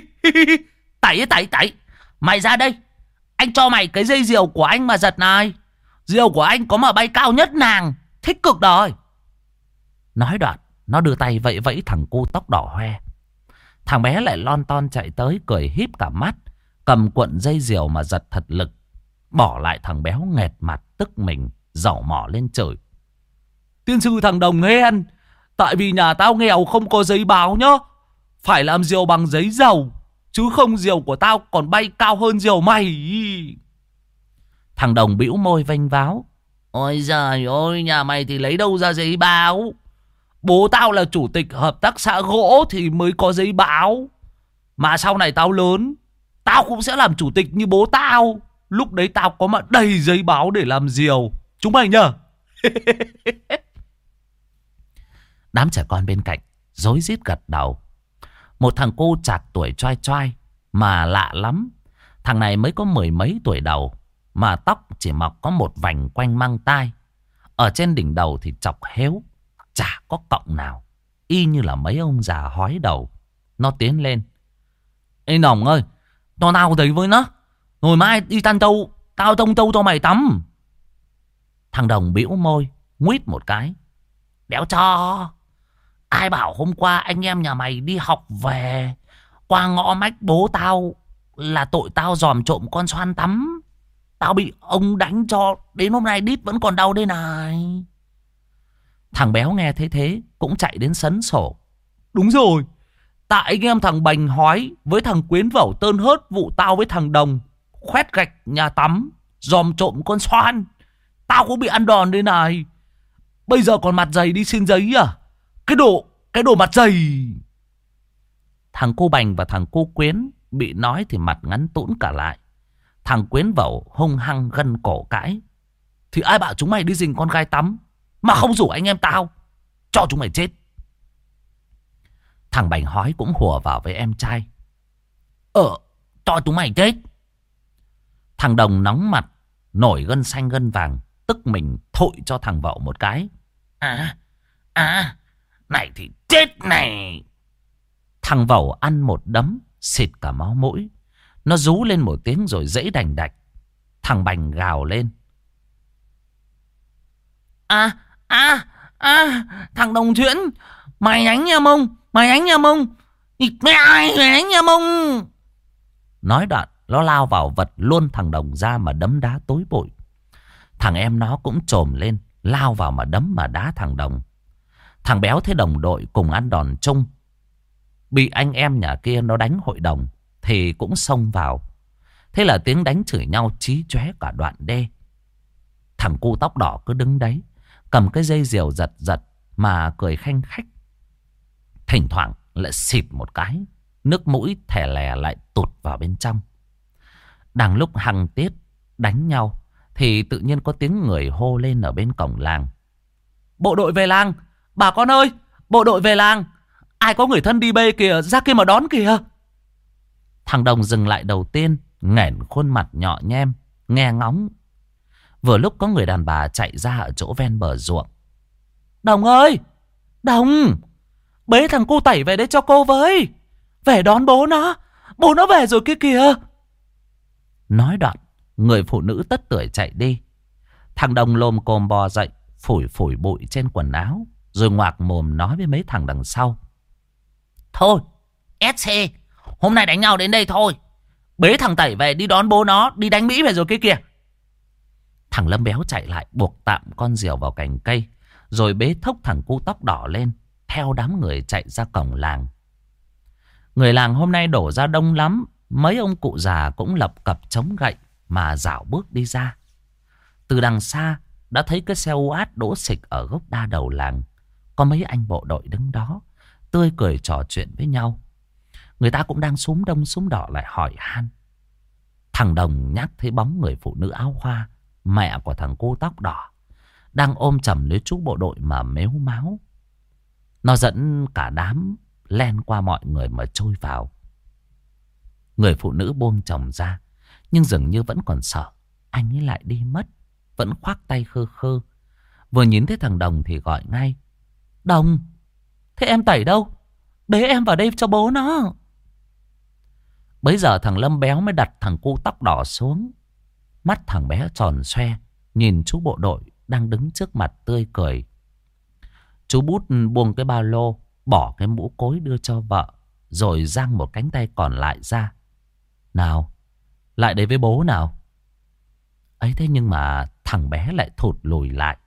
Tẩy. Mày ra đây, anh cho mày cái dây diều của anh mà giật này. Diều của anh có mà bay cao nhất nàng, thích cực đời. Nói đoạn nó đưa tay vẫy vẫy thằng cu tóc đỏ hoe. Thằng bé lại lon ton chạy tới, cười híp cả mắt, cầm cuộn dây diều mà giật thật lực. Bỏ lại thằng Béo nghẹt mặt tức mình, dẩu mỏ lên chửi. Tiên sư thằng Đồng Hen, tại vì nhà tao nghèo không có giấy báo nhá, phải làm diều bằng giấy dầu, chứ không diều của tao còn bay cao hơn diều mày. Thằng Đồng bĩu môi vênh váo. Ôi giời ơi, nhà mày thì lấy đâu ra giấy báo? Bố tao là chủ tịch hợp tác xã gỗ thì mới có giấy báo. Mà sau này tao lớn, tao cũng sẽ làm chủ tịch như bố tao. Lúc đấy tao có mà đầy giấy báo để làm diều. Chúng mày nhờ. Đám trẻ con bên cạnh rối rít gật đầu. Một thằng cô chạc tuổi choai choai mà lạ lắm. Thằng này mới có 10 mấy tuổi đầu, mà tóc chỉ mọc có một vành quanh mang tai. Ở trên đỉnh đầu thì chọc héo, chả có cọng nào, y như là mấy ông già hói đầu. Nó tiến lên. Ê Nòng ơi, cho tao thấy với nó, rồi mai đi Tan Châu, tao tông châu cho mày tắm. Thằng Đồng bĩu môi, nguýt một cái. Đéo cho. Ai bảo hôm qua anh em nhà mày đi học về, qua ngõ mách bố tao là tội tao dòm trộm con xoan tắm. Tao bị ông đánh cho đến hôm nay đít vẫn còn đau đây này. Thằng Béo nghe thấy thế cũng chạy đến sấn sổ. Đúng rồi, tại anh em thằng Bành hói với thằng Quyến Vẩu tơn hớt vụ tao với thằng Đồng khoét gạch nhà tắm, dòm trộm con xoan. Tao cũng bị ăn đòn đây này. Bây giờ còn mặt dày đi xin giấy à? Cái đồ mặt dày. Thằng cô Bành và thằng cô Quyến bị nói thì mặt ngắn tũn cả lại. Thằng Quyến Vẩu hung hăng gân cổ cãi. Thì ai bảo chúng mày đi rình con gái tắm mà không rủ anh em tao? Cho chúng mày chết. Thằng Bành hói cũng hùa vào với em trai. Cho chúng mày chết. Thằng Đồng nóng mặt, nổi gân xanh gân vàng, tức mình thội cho thằng Vẩu một cái. Này thì chết này. Thằng Vẩu ăn một đấm, xịt cả máu mũi. Nó rú lên một tiếng rồi giãy đành đạch. Thằng Bành gào lên. Thằng Đồng Chuyễn, mày đánh nha mông, mày đánh nha mông. Mày đánh nha mông. Nói đoạn nó lao vào vật luôn thằng Đồng ra mà đấm đá tối bụi. Thằng em nó cũng trồm lên, lao vào mà đấm mà đá thằng Đồng. Thằng Béo thấy đồng đội cùng ăn đòn chung, bị anh em nhà kia nó đánh hội đồng, thì cũng xông vào. Thế là tiếng đánh chửi nhau chí chóe cả đoạn đê. Thằng cu tóc đỏ cứ đứng đấy, cầm cái dây diều giật giật mà cười khanh khách. Thỉnh thoảng lại xịt một cái, nước mũi thè lè lại tụt vào bên trong. Đang lúc hăng tiết đánh nhau thì tự nhiên có tiếng người hô lên ở bên cổng làng. Bộ đội về làng, bà con ơi, bộ đội về làng. Ai có người thân đi bê kìa, ra kia mà đón kìa. Thằng Đồng dừng lại đầu tiên, nghển khuôn mặt nhọ nhem, nghe ngóng. Vừa lúc có người đàn bà chạy ra ở chỗ ven bờ ruộng. Đồng ơi, Đồng, bế thằng cô Tẩy về đây cho cô với. Về đón bố nó về rồi kia kìa. Nói đoạn, người phụ nữ tất tưởi chạy đi. Thằng Đồng lồm cồm bò dậy, phủi phủi bụi trên quần áo, rồi ngoạc mồm nói với mấy thằng đằng sau. Thôi, SC, hôm nay đánh nhau đến đây thôi. Bế thằng Tẩy về đi đón bố nó. Đi đánh Mỹ về rồi kia kìa. Thằng Lâm Béo chạy lại buộc tạm con diều vào cành cây. Rồi bế thốc thằng cu tóc đỏ lên. Theo đám người chạy ra cổng làng. Người làng hôm nay đổ ra đông lắm. Mấy ông cụ già cũng lập cập chống gậy mà dạo bước đi ra. Từ đằng xa đã thấy cái xe UAT đỗ xịch ở gốc đa đầu làng. Có mấy anh bộ đội đứng đó tươi cười trò chuyện với nhau. Người ta cũng đang xúm đông xúm đỏ lại hỏi han. Thằng Đồng nhắc thấy bóng người phụ nữ áo hoa, mẹ của thằng cô tóc đỏ, đang ôm chầm lấy chú bộ đội mà mếu máo. Nó dẫn cả đám len qua mọi người mà trôi vào. Người phụ nữ buông chồng ra, nhưng dường như vẫn còn sợ anh ấy lại đi mất. Vẫn khoác tay khơ khơ. Vừa nhìn thấy thằng Đồng thì gọi ngay. Đồng, thế em Tẩy đâu? Bế em vào đây cho bố nó. Bấy giờ thằng Lâm Béo mới đặt thằng cu tóc đỏ xuống. Mắt thằng bé tròn xoe, nhìn chú bộ đội đang đứng trước mặt tươi cười. Chú Bút buông cái ba lô, bỏ cái mũ cối đưa cho vợ, rồi giang một cánh tay còn lại ra. Nào, lại đây với bố nào. Ấy thế nhưng mà thằng bé lại thụt lùi lại.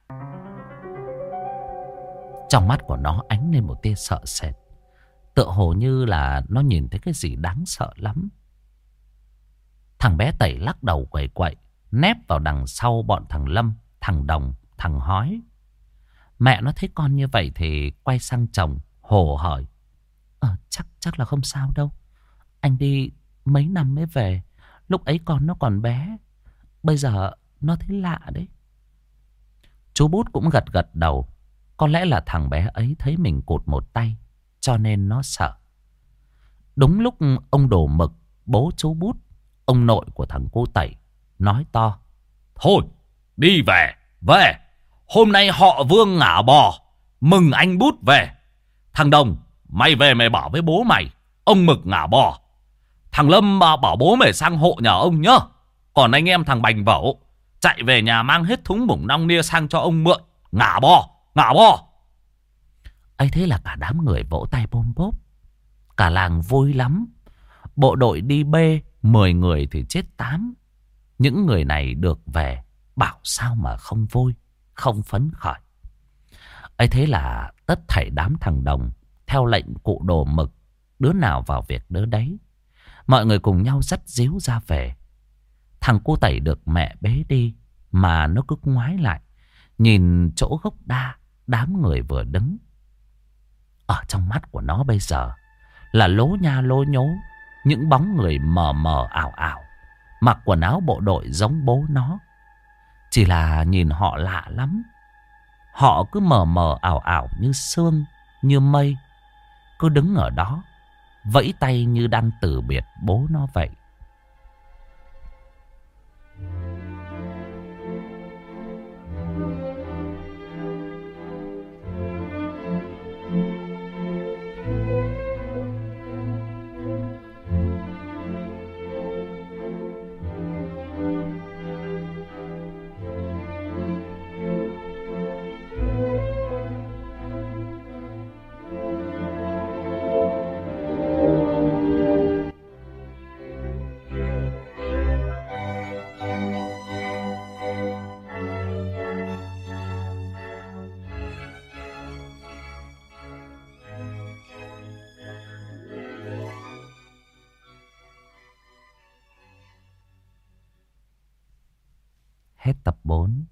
Trong mắt của nó ánh lên một tia sợ sệt. Tựa hồ như là nó nhìn thấy cái gì đáng sợ lắm. Thằng bé Tẩy lắc đầu quẩy quậy, nép vào đằng sau bọn thằng Lâm, thằng Đồng, thằng Hói. Mẹ nó thấy con như vậy thì quay sang chồng hồ hởi. Chắc là không sao đâu. Anh đi mấy năm mới về. Lúc ấy con nó còn bé. Bây giờ nó thấy lạ đấy. Chú Bút cũng gật gật đầu. Có lẽ là thằng bé ấy thấy mình cụt một tay, cho nên nó sợ. Đúng lúc ông Đồ Mực, bố chú Bút, ông nội của thằng cô Tẩy, nói to. Thôi, đi về, về. Hôm nay họ Vương ngả bò, mừng anh Bút về. Thằng Đồng, mày về mày bảo với bố mày, ông Mực ngả bò. Thằng Lâm bảo bố mày sang hộ nhà ông nhá. Còn anh em thằng Bành Vẩu, chạy về nhà mang hết thúng mủng nong nia sang cho ông mượn. Ngả bò, ngả bò. Ấy thế là cả đám người vỗ tay bôm bốp. Cả làng vui lắm. Bộ đội đi bê 10 người thì chết 8. Những người này được về, bảo sao mà không vui, không phấn khởi. Ấy thế là tất thảy đám thằng Đồng theo lệnh cụ Đồ Mực, đứa nào vào việc đứa đấy. Mọi người cùng nhau dắt díu ra về. Thằng cô Tẩy được mẹ bế đi mà nó cứ ngoái lại, nhìn chỗ gốc đa đám người vừa đứng. Ở trong mắt của nó bây giờ là lố nha lố nhố, những bóng người mờ mờ ảo ảo, mặc quần áo bộ đội giống bố nó. Chỉ là nhìn họ lạ lắm. Họ cứ mờ mờ ảo ảo như sương, như mây, cứ đứng ở đó vẫy tay như đang từ biệt bố nó vậy. Hết tập 4.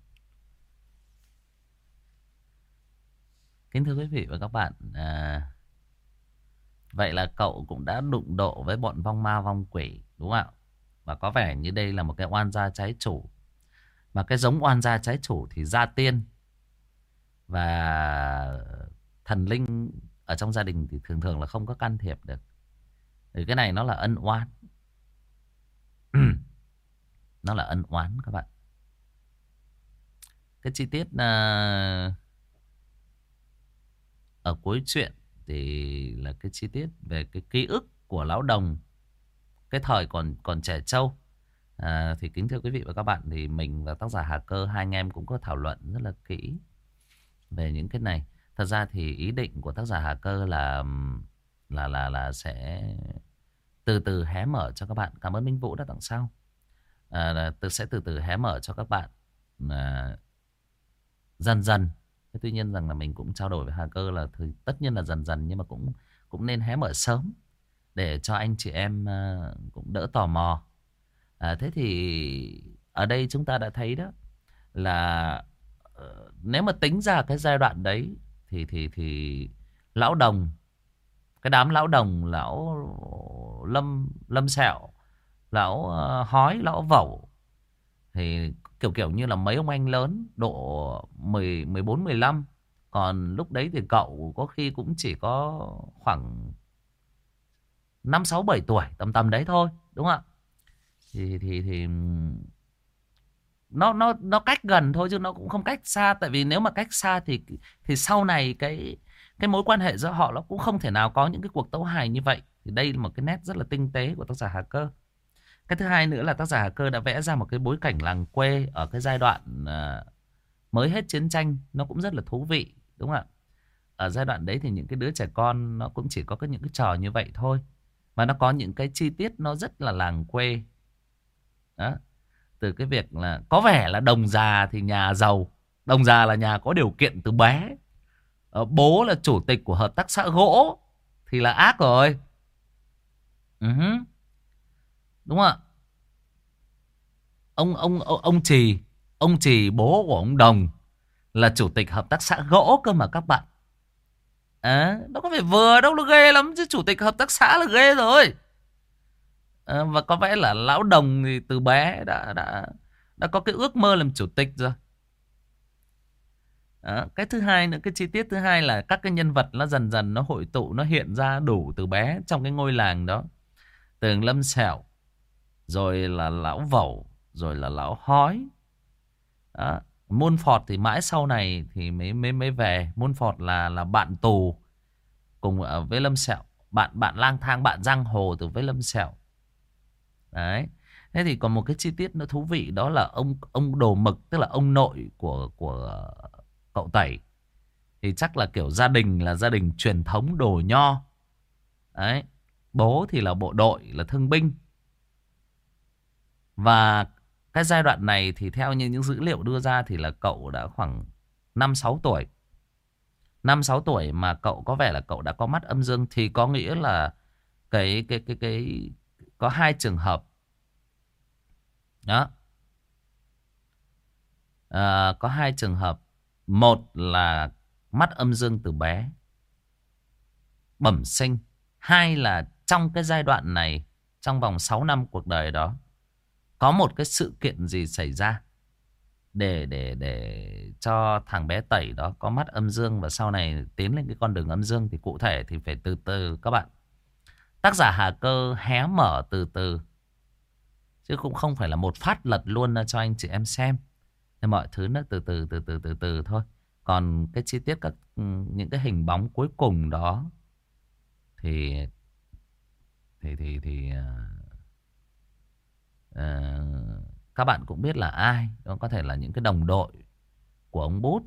Kính thưa quý vị và các bạn, vậy là cậu cũng đã đụng độ với bọn vong ma vong quỷ, đúng không ạ? Và có vẻ như đây là một cái oan gia trái chủ. Mà cái giống oan gia trái chủ thì gia tiên và thần linh ở trong gia đình thì thường thường là không có can thiệp được. Thì cái này nó là ân oán. Nó là ân oán các bạn. Cái chi tiết ở cuối truyện thì là cái chi tiết về cái ký ức của lão Đồng cái thời còn trẻ trâu. Thì kính thưa quý vị và các bạn, thì mình và tác giả Hà Cơ, hai anh em cũng có thảo luận rất là kỹ về những cái này. Thật ra thì ý định của tác giả Hà Cơ là sẽ từ từ hé mở cho các bạn. Cảm ơn Minh Vũ đã tặng sau. Tôi sẽ từ từ hé mở cho các bạn dần dần. Tuy nhiên rằng là mình cũng trao đổi với Hà Cơ là tất nhiên là dần dần, nhưng mà cũng nên hé mở sớm để cho anh chị em cũng đỡ tò mò. Thế thì ở đây chúng ta đã thấy đó là nếu mà tính ra cái giai đoạn đấy thì lão Đồng, cái đám lão Đồng, lão Lâm Sẹo, lão Hói, lão Vẩu thì kiểu như là mấy ông anh lớn độ 14 15. Còn lúc đấy thì cậu có khi cũng chỉ có khoảng 5 6 7 tuổi, tầm tầm đấy thôi, đúng không ạ? Thì nó cách gần thôi chứ nó cũng không cách xa. Tại vì nếu mà cách xa thì sau này cái mối quan hệ giữa họ nó cũng không thể nào có những cái cuộc tấu hài như vậy. Thì đây là một cái nét rất là tinh tế của tác giả Hà Cơ. Cái thứ hai nữa là tác giả Hà Cơ đã vẽ ra một cái bối cảnh làng quê ở cái giai đoạn mới hết chiến tranh, nó cũng rất là thú vị, đúng không ạ? Ở giai đoạn đấy thì những cái đứa trẻ con nó cũng chỉ có những cái trò như vậy thôi, mà nó có những cái chi tiết nó rất là làng quê đó. Từ cái việc là có vẻ là Đồng già thì nhà giàu, Đồng già là nhà có điều kiện từ bé, bố là chủ tịch của hợp tác xã gỗ thì là ác rồi. Đúng không ạ? Ông Trì bố của ông Đồng là chủ tịch hợp tác xã gỗ cơ mà các bạn. Nó có phải vừa đâu, nó ghê lắm chứ, chủ tịch hợp tác xã là ghê rồi. Và có vẻ là lão Đồng thì từ bé đã có cái ước mơ làm chủ tịch rồi. Cái thứ hai nữa, cái chi tiết thứ hai là các cái nhân vật nó dần dần nó hội tụ, nó hiện ra đủ từ bé trong cái ngôi làng đó. Từ Lâm Sẹo, rồi là lão Vẩu, rồi là lão Hói đó. Môn Phọt thì mãi sau này thì mới về. Môn Phọt là bạn tù cùng ở với Lâm Sẹo, bạn lang thang, bạn giang hồ từ với Lâm Sẹo đấy. Thế thì còn một cái chi tiết nó thú vị, đó là ông Đồ Mực, tức là ông nội của cậu Tẩy, thì chắc là kiểu gia đình là gia đình truyền thống Đồ Nho đấy. Bố thì là bộ đội, là thương binh. Và cái giai đoạn này thì theo như những dữ liệu đưa ra thì là cậu đã khoảng 5-6 tuổi. 5-6 tuổi mà cậu có vẻ là cậu đã có mắt âm dương, thì có nghĩa là cái có hai trường hợp đó. Có hai trường hợp. Một là mắt âm dương từ bé, bẩm sinh. Hai là trong cái giai đoạn này, trong vòng 6 năm cuộc đời đó, có một cái sự kiện gì xảy ra để cho thằng bé Tẩy đó có mắt âm dương và sau này tiến lên cái con đường âm dương. Thì cụ thể thì phải từ từ các bạn. Tác giả Hà Cơ hé mở từ từ, chứ cũng không phải là một phát lật luôn cho anh chị em xem. Nên mọi thứ nó từ từ thôi. Còn cái chi tiết những cái hình bóng cuối cùng đó thì các bạn cũng biết là ai. Đó có thể là những cái đồng đội của ông Bút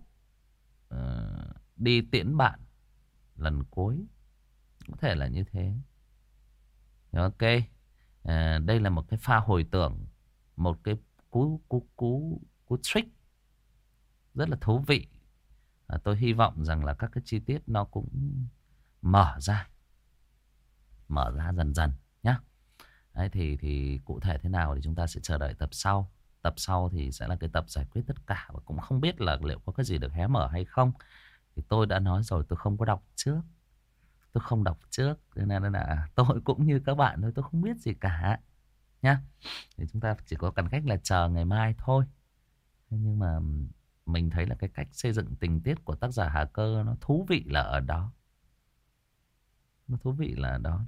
đi tiễn bạn lần cuối, có thể là như thế. Ok, đây là một cái pha hồi tưởng, một cái cú trick rất là thú vị. Tôi hy vọng rằng là các cái chi tiết nó cũng mở ra dần dần nhé. Đấy, thì cụ thể thế nào thì chúng ta sẽ chờ đợi tập sau. Tập sau thì sẽ là cái tập giải quyết tất cả, và cũng không biết là liệu có cái gì được hé mở hay không. Thì tôi đã nói rồi, tôi không có đọc trước, tôi không đọc trước, nên là tôi cũng như các bạn thôi, tôi không biết gì cả nhá. Thì chúng ta chỉ có cần cách là chờ ngày mai thôi. Nhưng mà mình thấy là cái cách xây dựng tình tiết của tác giả Hà Cơ nó thú vị là ở đó. Nó thú vị là ở đó.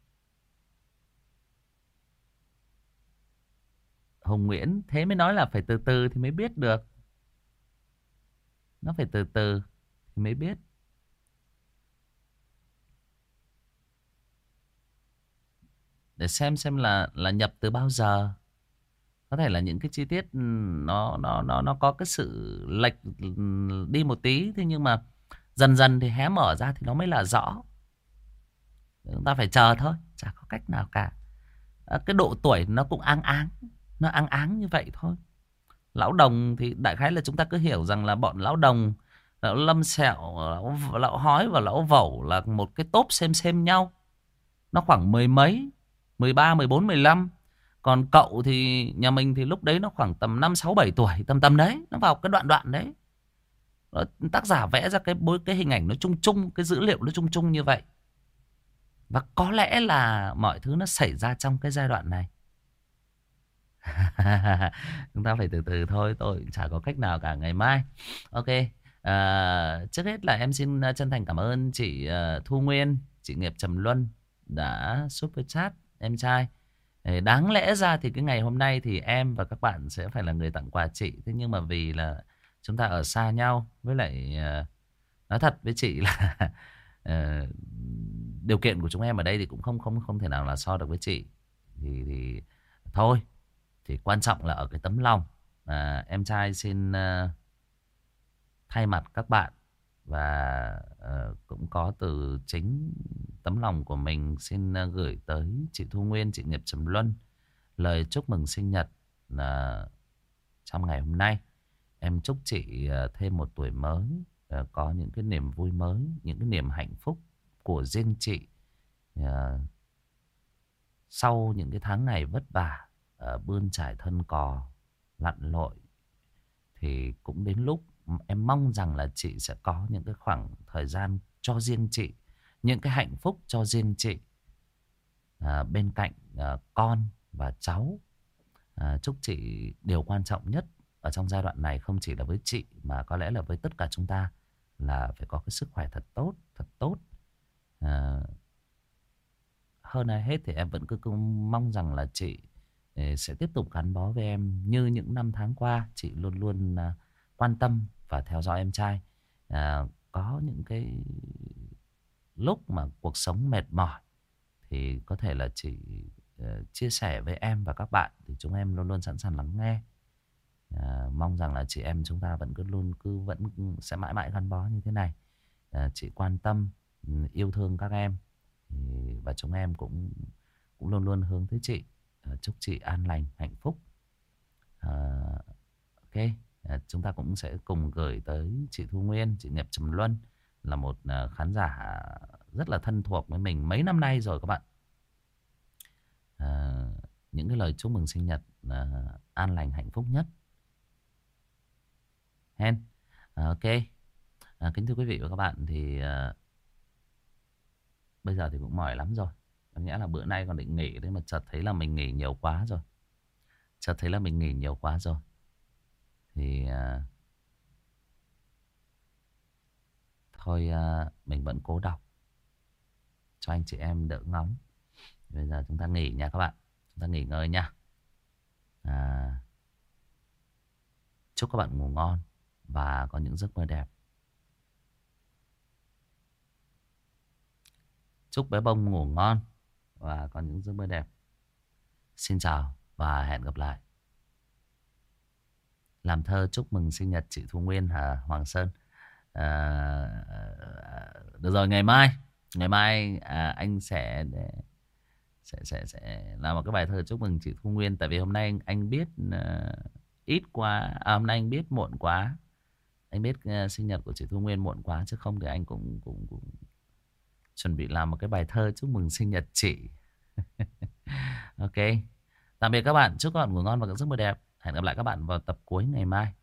Hồng Nguyễn thế mới nói là phải từ từ thì mới biết được. Nó phải từ từ thì mới biết. Để xem là nhập từ bao giờ. Có thể là những cái chi tiết nó có cái sự lệch đi một tí. Thế nhưng mà dần dần thì hé mở ra thì nó mới là rõ. Chúng ta phải chờ thôi, chả có cách nào cả. cái độ tuổi nó cũng áng áng. Nó áng áng như vậy thôi. Lão đồng thì đại khái là chúng ta cứ hiểu rằng là bọn lão đồng, lão Lâm Sẹo, lão Hói và lão Vẩu là một cái tốp xem nhau. Nó khoảng mười mấy, 13, 14, 15. Còn cậu thì nhà mình thì lúc đấy nó khoảng tầm 5, 6, 7 tuổi. Tầm đấy, nó vào cái đoạn đấy. Tác giả vẽ ra cái hình ảnh nó chung chung, cái dữ liệu nó chung chung như vậy. Và có lẽ là mọi thứ nó xảy ra trong cái giai đoạn này. Chúng ta phải từ từ thôi. Tôi chả có cách nào cả. Ngày mai. Ok. Trước hết là em xin chân thành cảm ơn chị Thu Nguyên, chị Nghiệp Trầm Luân đã super chat em trai. Đáng lẽ ra thì cái ngày hôm nay thì em và các bạn sẽ phải là người tặng quà chị. Thế nhưng mà vì là chúng ta ở xa nhau, với lại nói thật với chị là điều kiện của chúng em ở đây thì cũng không thể nào là so được với chị. Thì thôi. Thì quan trọng là ở cái tấm lòng. Em trai xin thay mặt các bạn và cũng có từ chính tấm lòng của mình xin gửi tới chị Thu Nguyên, chị Nghiệp Trầm Luân lời chúc mừng sinh nhật trong ngày hôm nay. Em chúc chị thêm một tuổi mới, có những cái niềm vui mới, những cái niềm hạnh phúc của riêng chị. Sau những cái tháng ngày vất vả, bươn trải thân cò, lặn lội, thì cũng đến lúc em mong rằng là chị sẽ có những cái khoảng thời gian cho riêng chị, những cái hạnh phúc cho riêng chị, bên cạnh con và cháu. Chúc chị điều quan trọng nhất ở trong giai đoạn này không chỉ là với chị mà có lẽ là với tất cả chúng ta là phải có cái sức khỏe thật tốt, thật tốt. Hơn ai hết thì em vẫn cứ mong rằng là chị sẽ tiếp tục gắn bó với em như những năm tháng qua. Chị luôn luôn quan tâm và theo dõi em trai. Có những cái lúc mà cuộc sống mệt mỏi thì có thể là chị chia sẻ với em và các bạn, thì chúng em luôn luôn sẵn sàng lắng nghe. Mong rằng là chị em chúng ta vẫn vẫn sẽ mãi mãi gắn bó như thế này. Chị quan tâm, yêu thương các em, và chúng em cũng luôn luôn hướng tới chị. Chúc chị an lành, hạnh phúc. Ok. Chúng ta cũng sẽ cùng gửi tới chị Thu Nguyên, chị Nghiệp Trầm Luân, là một khán giả rất là thân thuộc với mình mấy năm nay rồi các bạn. Những cái lời chúc mừng sinh nhật an lành, hạnh phúc nhất. Hen. Ok. Kính thưa quý vị và các bạn, thì bây giờ thì cũng mỏi lắm rồi. Có nghĩa là bữa nay còn định nghỉ đấy mà chợt thấy là mình nghỉ nhiều quá rồi. Thì thôi mình vẫn cố đọc cho anh chị em đỡ ngóng. Bây giờ chúng ta nghỉ nha các bạn. Chúng ta nghỉ ngơi nha. Chúc các bạn ngủ ngon và có những giấc mơ đẹp. Chúc bé Bông ngủ ngon và có những giấc mơ đẹp. Xin chào và hẹn gặp lại. Làm thơ chúc mừng sinh nhật chị Thu Nguyên hả Hoàng Sơn? Được rồi, ngày mai anh sẽ làm một cái bài thơ chúc mừng chị Thu Nguyên. Tại vì hôm nay anh biết ít quá, hôm nay anh biết muộn quá. Anh biết sinh nhật của chị Thu Nguyên muộn quá, chứ không thì anh cũng chuẩn bị làm một cái bài thơ chúc mừng sinh nhật chị. Ok. Tạm biệt các bạn, chúc các bạn ngủ ngon và có giấc mơ đẹp. Hẹn gặp lại các bạn vào tập cuối ngày mai.